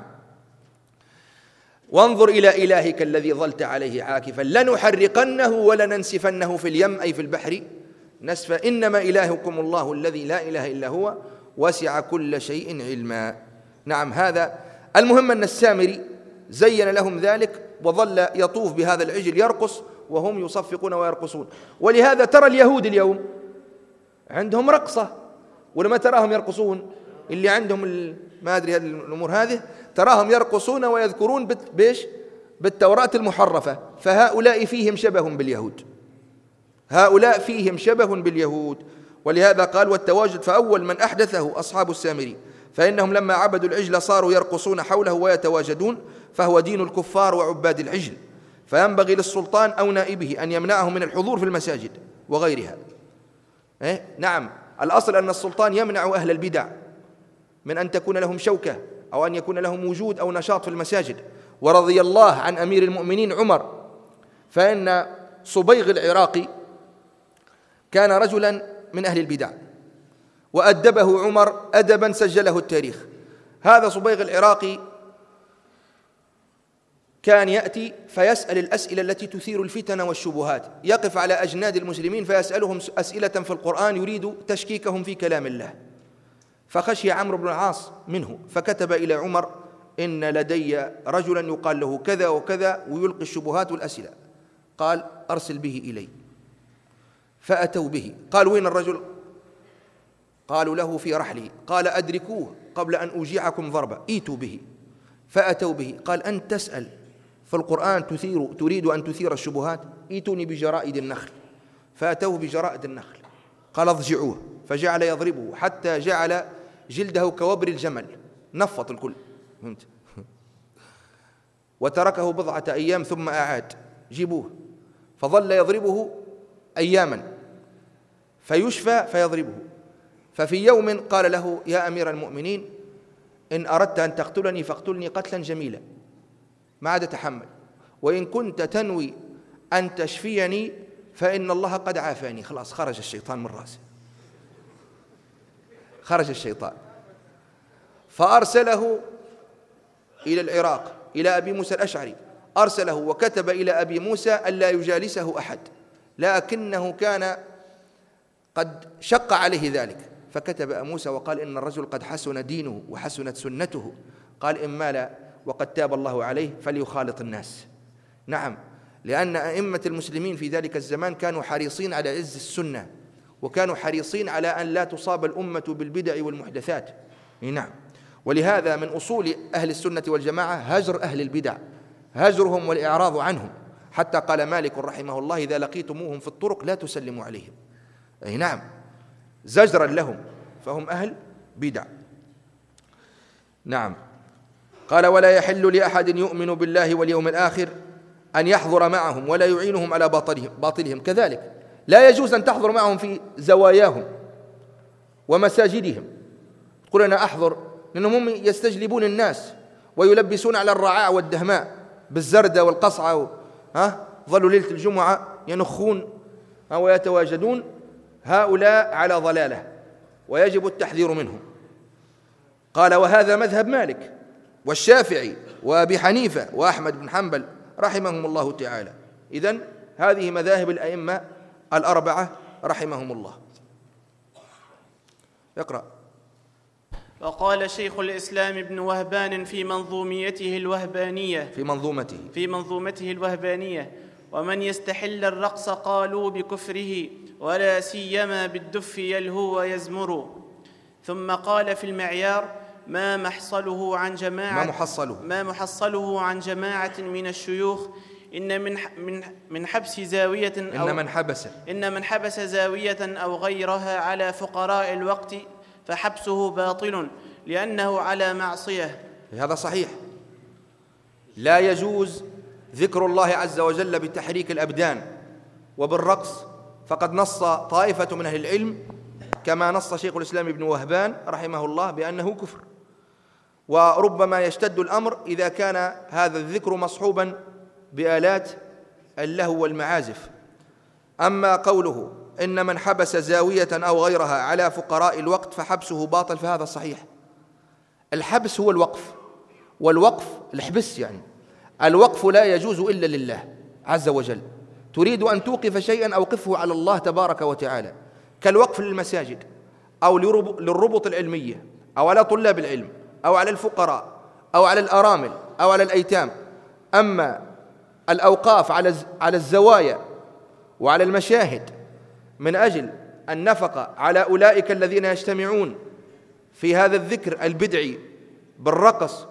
وانظر إلى إلهك الذي ظلت عليه عاكفا لنحرقنه ولننسفنه في اليم أي في البحر نسفا إنما إلهكم الله الذي لا إله إلا هو وسع كل شيء علما. نعم. هذا المهم أن السامري زين لهم ذلك وظل يطوف بهذا العجل يرقص وهم يصفقون ويرقصون. ولهذا ترى اليهود اليوم عندهم رقصة، ولما تراهم يرقصون اللي عندهم ما أدري هذه الأمور هذه تراهم يرقصون ويذكرون بالتوراة المحرفة، فهؤلاء فيهم شبه باليهود، هؤلاء فيهم شبه باليهود. ولهذا قال والتواجد فأول من أحدثه أصحاب السامري فإنهم لما عبدوا العجل صاروا يرقصون حوله ويتواجدون فهو دين الكفار وعباد العجل، فينبغي للسلطان أو نائبه أن يمنعهم من الحضور في المساجد وغيرها. نعم. الأصل أن السلطان يمنع أهل البدع من أن تكون لهم شوكة أو أن يكون لهم وجود أو نشاط في المساجد. ورضي الله عن أمير المؤمنين عمر، فإن صبيغ العراقي كان رجلا من أهل البدع وأدبه عمر أدبا سجله التاريخ. هذا صبيغ العراقي كان يأتي فيسأل الأسئلة التي تثير الفتن والشبهات، يقف على أجناد المسلمين فيسألهم أسئلة في القرآن يريد تشكيكهم في كلام الله. فخشي عمرو بن العاص منه فكتب إلى عمر إن لدي رجلا يقال له كذا وكذا ويلقي الشبهات والأسئلة. قال أرسل به إلي. فأتوا به. قال وين الرجل؟ قالوا له في رحله. قال أدركوه قبل أن أوجعكم ضربة، إيتوا به. فأتوا به. قال أنت تسأل في القرآن تريد أن تثير الشبهات، إيتوني بجرائد النخل. فأتوه بجرائد النخل. قال اضجعوه. فجعل يضربه حتى جعل جلده كوبر الجمل، نفط الكل، فهمت؟ وتركه بضعة أيام ثم أعاد. جيبوه. فظل يضربه أياما فيشفى فيضربه. ففي يوم قال له يا أمير المؤمنين إن أردت أن تقتلني فاقتلني قتلا جميلا ما عاد أتحمل، وإن كنت تنوي أن تشفيني فإن الله قد عافاني. خلاص خرج الشيطان من رأسه، خرج الشيطان. فأرسله إلى العراق إلى أبي موسى الأشعري، أرسله وكتب إلى أبي موسى ألا يجالسه أحد، لكنه كان قد شق عليه ذلك، فكتب أبو موسى وقال إن الرجل قد حسن دينه وحسنت سنته، قال إما لا وقد تاب الله عليه فليخالط الناس. نعم، لأن أئمة المسلمين في ذلك الزمان كانوا حريصين على عز السنة، وكانوا حريصين على أن لا تصاب الأمة بالبدع والمحدثات. نعم، ولهذا من أصول أهل السنة والجماعة هجر أهل البدع، هجرهم والإعراض عنهم، حتى قال مالك رحمه الله إذا لقيتموهم في الطرق لا تسلموا عليهم. أي نعم، زجرا لهم، فهم أهل بدع. نعم، قال ولا يحل لأحد يؤمن بالله واليوم الآخر أن يحضر معهم ولا يعينهم على باطلهم. كذلك لا يجوز أن تحضر معهم في زواياهم ومساجدهم، تقول أنا أحضر، لأنهم هم يستجلبون الناس ويلبسون على الرعاع والدهماء بالزردة والقصعة، ظلوا ليلة الجمعة ينخون ويتواجدون، هؤلاء على ضلالة ويجب التحذير منهم. قال وهذا مذهب مالك والشافعي وأبي حنيفة وأحمد بن حنبل رحمهم الله تعالى. إذن هذه مذاهب الأئمة الأربعة رحمهم الله. اقرأ. وقال شيخ الإسلام ابن وهبان في منظومته الوهبانية ومن يستحل الرقص قالوا بكفره ولا سيما بالدف يلهو ويزمر. ثم قال في المعيار ما محصله عن جماعة من الشيوخ إن من حبس زاوية إن من حبس زاوية أو غيرها على فقراء الوقت فحبسه باطل لأنه على معصية. هذا صحيح، لا يجوز ذكر الله عز وجل بتحريك الأبدان وبالرقص، فقد نص طائفة من أهل العلم كما نص شيخ الإسلام ابن وهبان رحمه الله بأنه كفر، وربما يشتد الأمر إذا كان هذا الذكر مصحوبا بآلات اللهو والمعازف. أما قوله إن من حبس زاوية أو غيرها على فقراء الوقت فحبسه باطل فهذا صحيح. الحبس هو الوقف، والوقف الحبس يعني الوقف لا يجوز إلا لله عز وجل. تريد أن توقف شيئا أوقفه على الله تبارك وتعالى، كالوقف للمساجد أو للربط العلمية أو على طلاب العلم أو على الفقراء أو على الأرامل أو على الأيتام. أما الأوقاف على الزوايا وعلى المشاهد من أجل النفقة على أولئك الذين يجتمعون في هذا الذكر البدعي بالرقص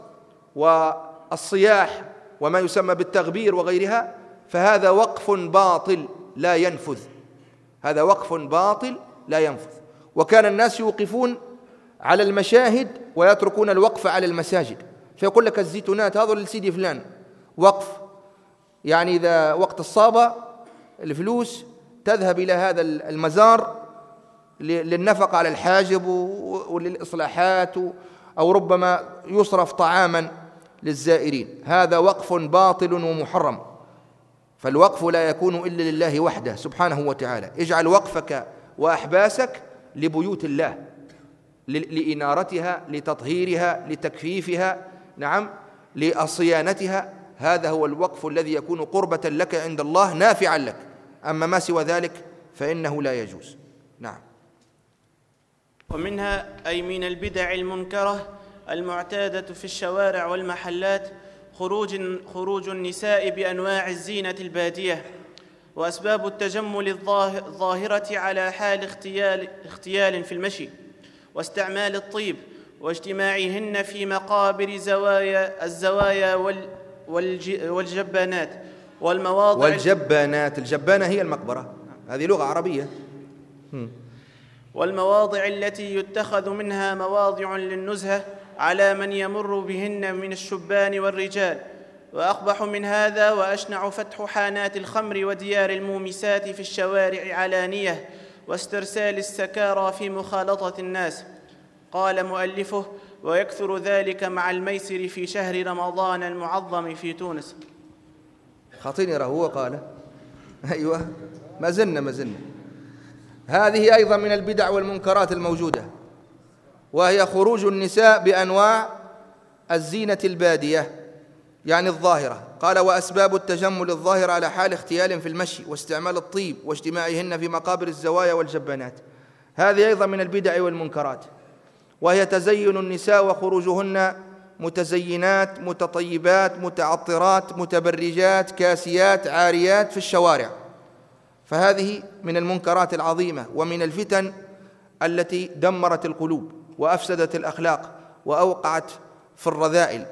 والصياح وما يسمى بالتغبير وغيرها، فهذا وقف باطل لا ينفذ، هذا وقف باطل لا ينفذ. وكان الناس يوقفون على المشاهد ويتركون الوقف على المساجد، فيقول لك الزيتونات هذا للسيدي فلان وقف، يعني إذا وقت الصابة الفلوس تذهب إلى هذا المزار للنفقة على الحاجب وللإصلاحات، أو ربما يصرف طعاما للزائرين. هذا وقف باطل ومحرم، فالوقف لا يكون إلا لله وحده سبحانه وتعالى. اجعل وقفك وأحباسك لبيوت الله، لإنارتها، لتطهيرها، لتكفيفها، نعم، لصيانتها. هذا هو الوقف الذي يكون قربة لك عند الله نافعا لك. أما ما سوى ذلك فإنه لا يجوز. نعم. ومنها أي من البدع المنكرة المعتادة في الشوارع والمحلات خروج النساء بأنواع الزينة البادية، وأسباب التجمل الظاهرة على حال اختيال في المشي، واستعمال الطيب، واجتماعهن في مقابر الزوايا والجبانات والمواضع الجبانة هي المقبرة، هذه لغة عربية. والمواضع التي يتخذ منها مواضع للنزهة على من يمر بهن من الشبان والرجال. وأقبح من هذا وأشنع فتح حانات الخمر وديار المومسات في الشوارع علانية، واسترسال السكارى في مخالطة الناس. قال مؤلفه ويكثر ذلك مع الميسر في شهر رمضان المعظم في تونس. خطيني هو قال أيوة، ما زلنا هذه أيضا من البدع والمنكرات الموجودة. وهي خروج النساء بأنواع الزينة البادية يعني الظاهرة. قال: وأسباب التجمل الظاهرة على حال اختيال في المشي واستعمال الطيب واجتماعهن في مقابر الزوايا والجبانات. هذه أيضا من البدع والمنكرات، وهي تزين النساء وخروجهن متزينات متطيبات متعطرات متبرجات كاسيات عاريات في الشوارع. فهذه من المنكرات العظيمة ومن الفتن التي دمرت القلوب وأفسدت الأخلاق وأوقعت في الرذائل.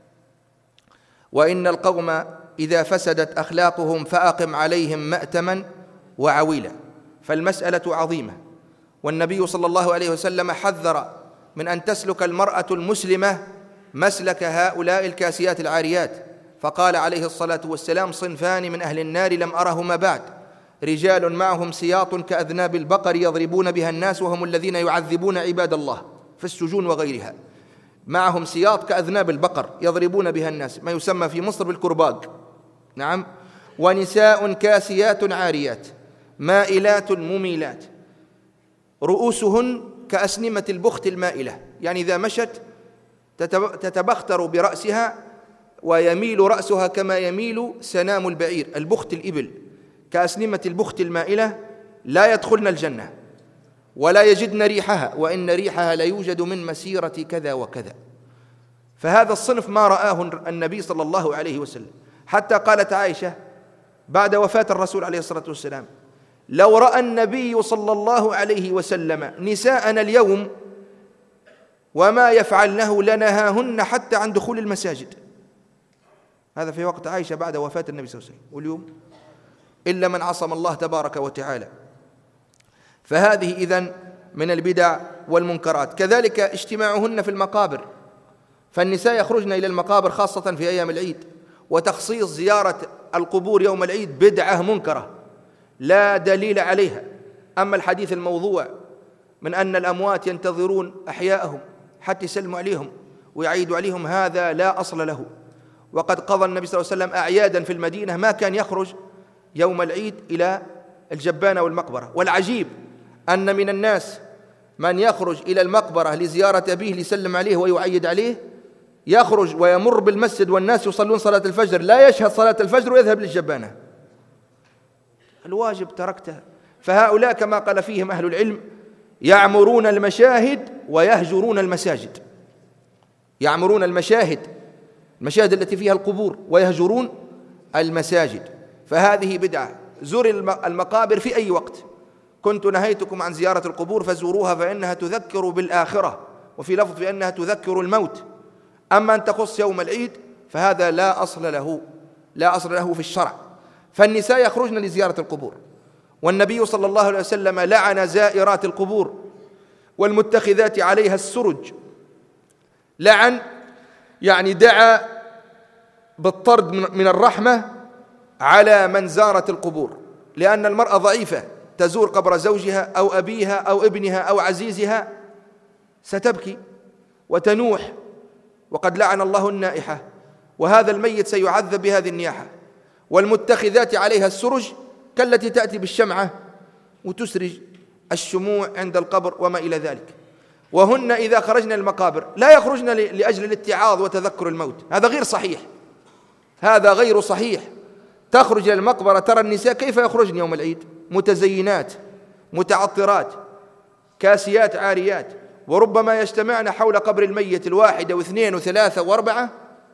وإن القوم إذا فسدت أخلاقهم فأقم عليهم مأتما وعويلا. فالمسألة عظيمة، والنبي صلى الله عليه وسلم حذر من أن تسلك المرأة المسلمة مسلك هؤلاء الكاسيات العاريات، فقال عليه الصلاة والسلام: صنفان من أهل النار لم أرهما بعد، رجال معهم سياط كأذناب البقر يضربون بها الناس وهم الذين يعذبون عباد الله في السجون وغيرها. معهم سياط كأذناب البقر يضربون بها الناس، ما يسمى في مصر بالكرباج. نعم. ونساء كاسيات عاريات مائلات مميلات رؤوسهن كأسنمة البخت المائلة، يعني إذا مشت تتبختر برأسها ويميل رأسها كما يميل سنام البعير، البخت الإبل، كأسنمة البخت المائلة، لا يدخلن الجنة ولا يجدن ريحها، وإن ريحها لا يوجد من مسيرة كذا وكذا. فهذا الصنف ما رآه النبي صلى الله عليه وسلم، حتى قالت عائشة بعد وفاة الرسول عليه الصلاة والسلام: لو رأى النبي صلى الله عليه وسلم نساءنا اليوم وما يفعلنه لنهاهن حتى عن دخول المساجد. هذا في وقت عائشة بعد وفاة النبي صلى الله عليه وسلم، واليوم إلا من عصم الله تبارك وتعالى. فهذه إذن من البدع والمنكرات. كذلك اجتماعهن في المقابر، فالنساء يخرجن إلى المقابر خاصة في أيام العيد، وتخصيص زيارة القبور يوم العيد بدعة منكرة لا دليل عليها. أما الحديث الموضوع من أن الأموات ينتظرون أحياءهم حتى يسلموا عليهم ويعيدوا عليهم، هذا لا أصل له. وقد قضى النبي صلى الله عليه وسلم أعيادا في المدينة ما كان يخرج يوم العيد إلى الجبانة والمقبرة. والعجيب أن من الناس من يخرج إلى المقبرة لزيارة أبيه ليسلم عليه ويعيد عليه، يخرج ويمر بالمسجد والناس يصلون صلاة الفجر، لا يشهد صلاة الفجر ويذهب للجبانة. الواجب تركته. فهؤلاء كما قال فيهم أهل العلم يعمرون المشاهد ويهجرون المساجد. يعمرون المشاهد التي فيها القبور ويهجرون المساجد. فهذه بدعة. زور المقابر في أي وقت. كنت نهيتكم عن زيارة القبور فزوروها فإنها تذكر بالآخرة، وفي لفظ بأنها تذكر الموت. أما أن تخص يوم العيد فهذا لا أصل له في الشرع. فالنساء يخرجن لزيارة القبور، والنبي صلى الله عليه وسلم لعن زائرات القبور والمتخذات عليها السرج. لعن يعني دعا بالطرد من الرحمة على من زارت القبور، لأن المرأة ضعيفة تزور قبر زوجها أو أبيها أو ابنها أو عزيزها ستبكي وتنوح، وقد لعن الله النائحة، وهذا الميت سيعذب بهذه النياحة. والمتخذات عليها السرج كالتي تأتي بالشمعة وتسرج الشموع عند القبر وما إلى ذلك. وهن إذا خرجن المقابر لا يخرجن لأجل الاتعاظ وتذكر الموت، هذا غير صحيح. تخرج إلى المقبرة، ترى النساء كيف يخرجن يوم العيد متزينات متعطرات كاسيات عاريات، وربما يجتمعن حول قبر الميت الواحدة واثنين وثلاثة وأربعة.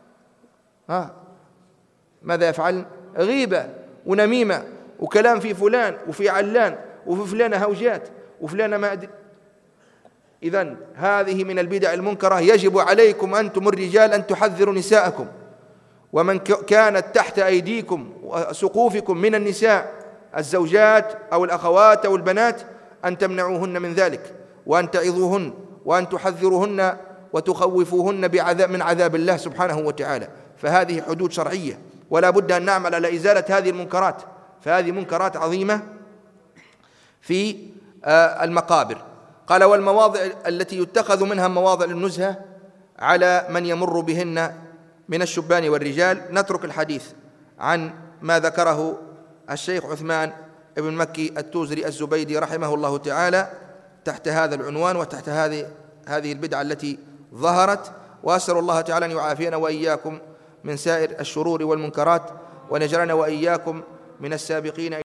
ماذا يفعلن؟ غيبة ونميمة وكلام في فلان وفي علان وفي فلانة هوجات وفلانة ما أدري. إذن هذه من البدع المنكرة. يجب عليكم أنتم الرجال أن تحذروا نساءكم، ومن كانت تحت أيديكم وسقوفكم من النساء الزوجات أو الأخوات أو البنات أن تمنعوهن من ذلك، وأن تعظوهن، وأن تحذروهن وتخوفوهن من عذاب الله سبحانه وتعالى. فهذه حدود شرعية، ولا بد أن نعمل على إزالة هذه المنكرات، فهذه منكرات عظيمة في المقابر. قال: والمواضع التي يتخذ منها مواضع النزهة على من يمر بهن من الشبان والرجال. نترك الحديث عن ما ذكره الشيخ عثمان بن مكي التوزري الزبيدي رحمه الله تعالى تحت هذا العنوان وتحت هذه البدعة التي ظهرت، وأسأل الله تعالى أن يعافينا وإياكم من سائر الشرور والمنكرات، وأن يجعلنا وإياكم من السابقين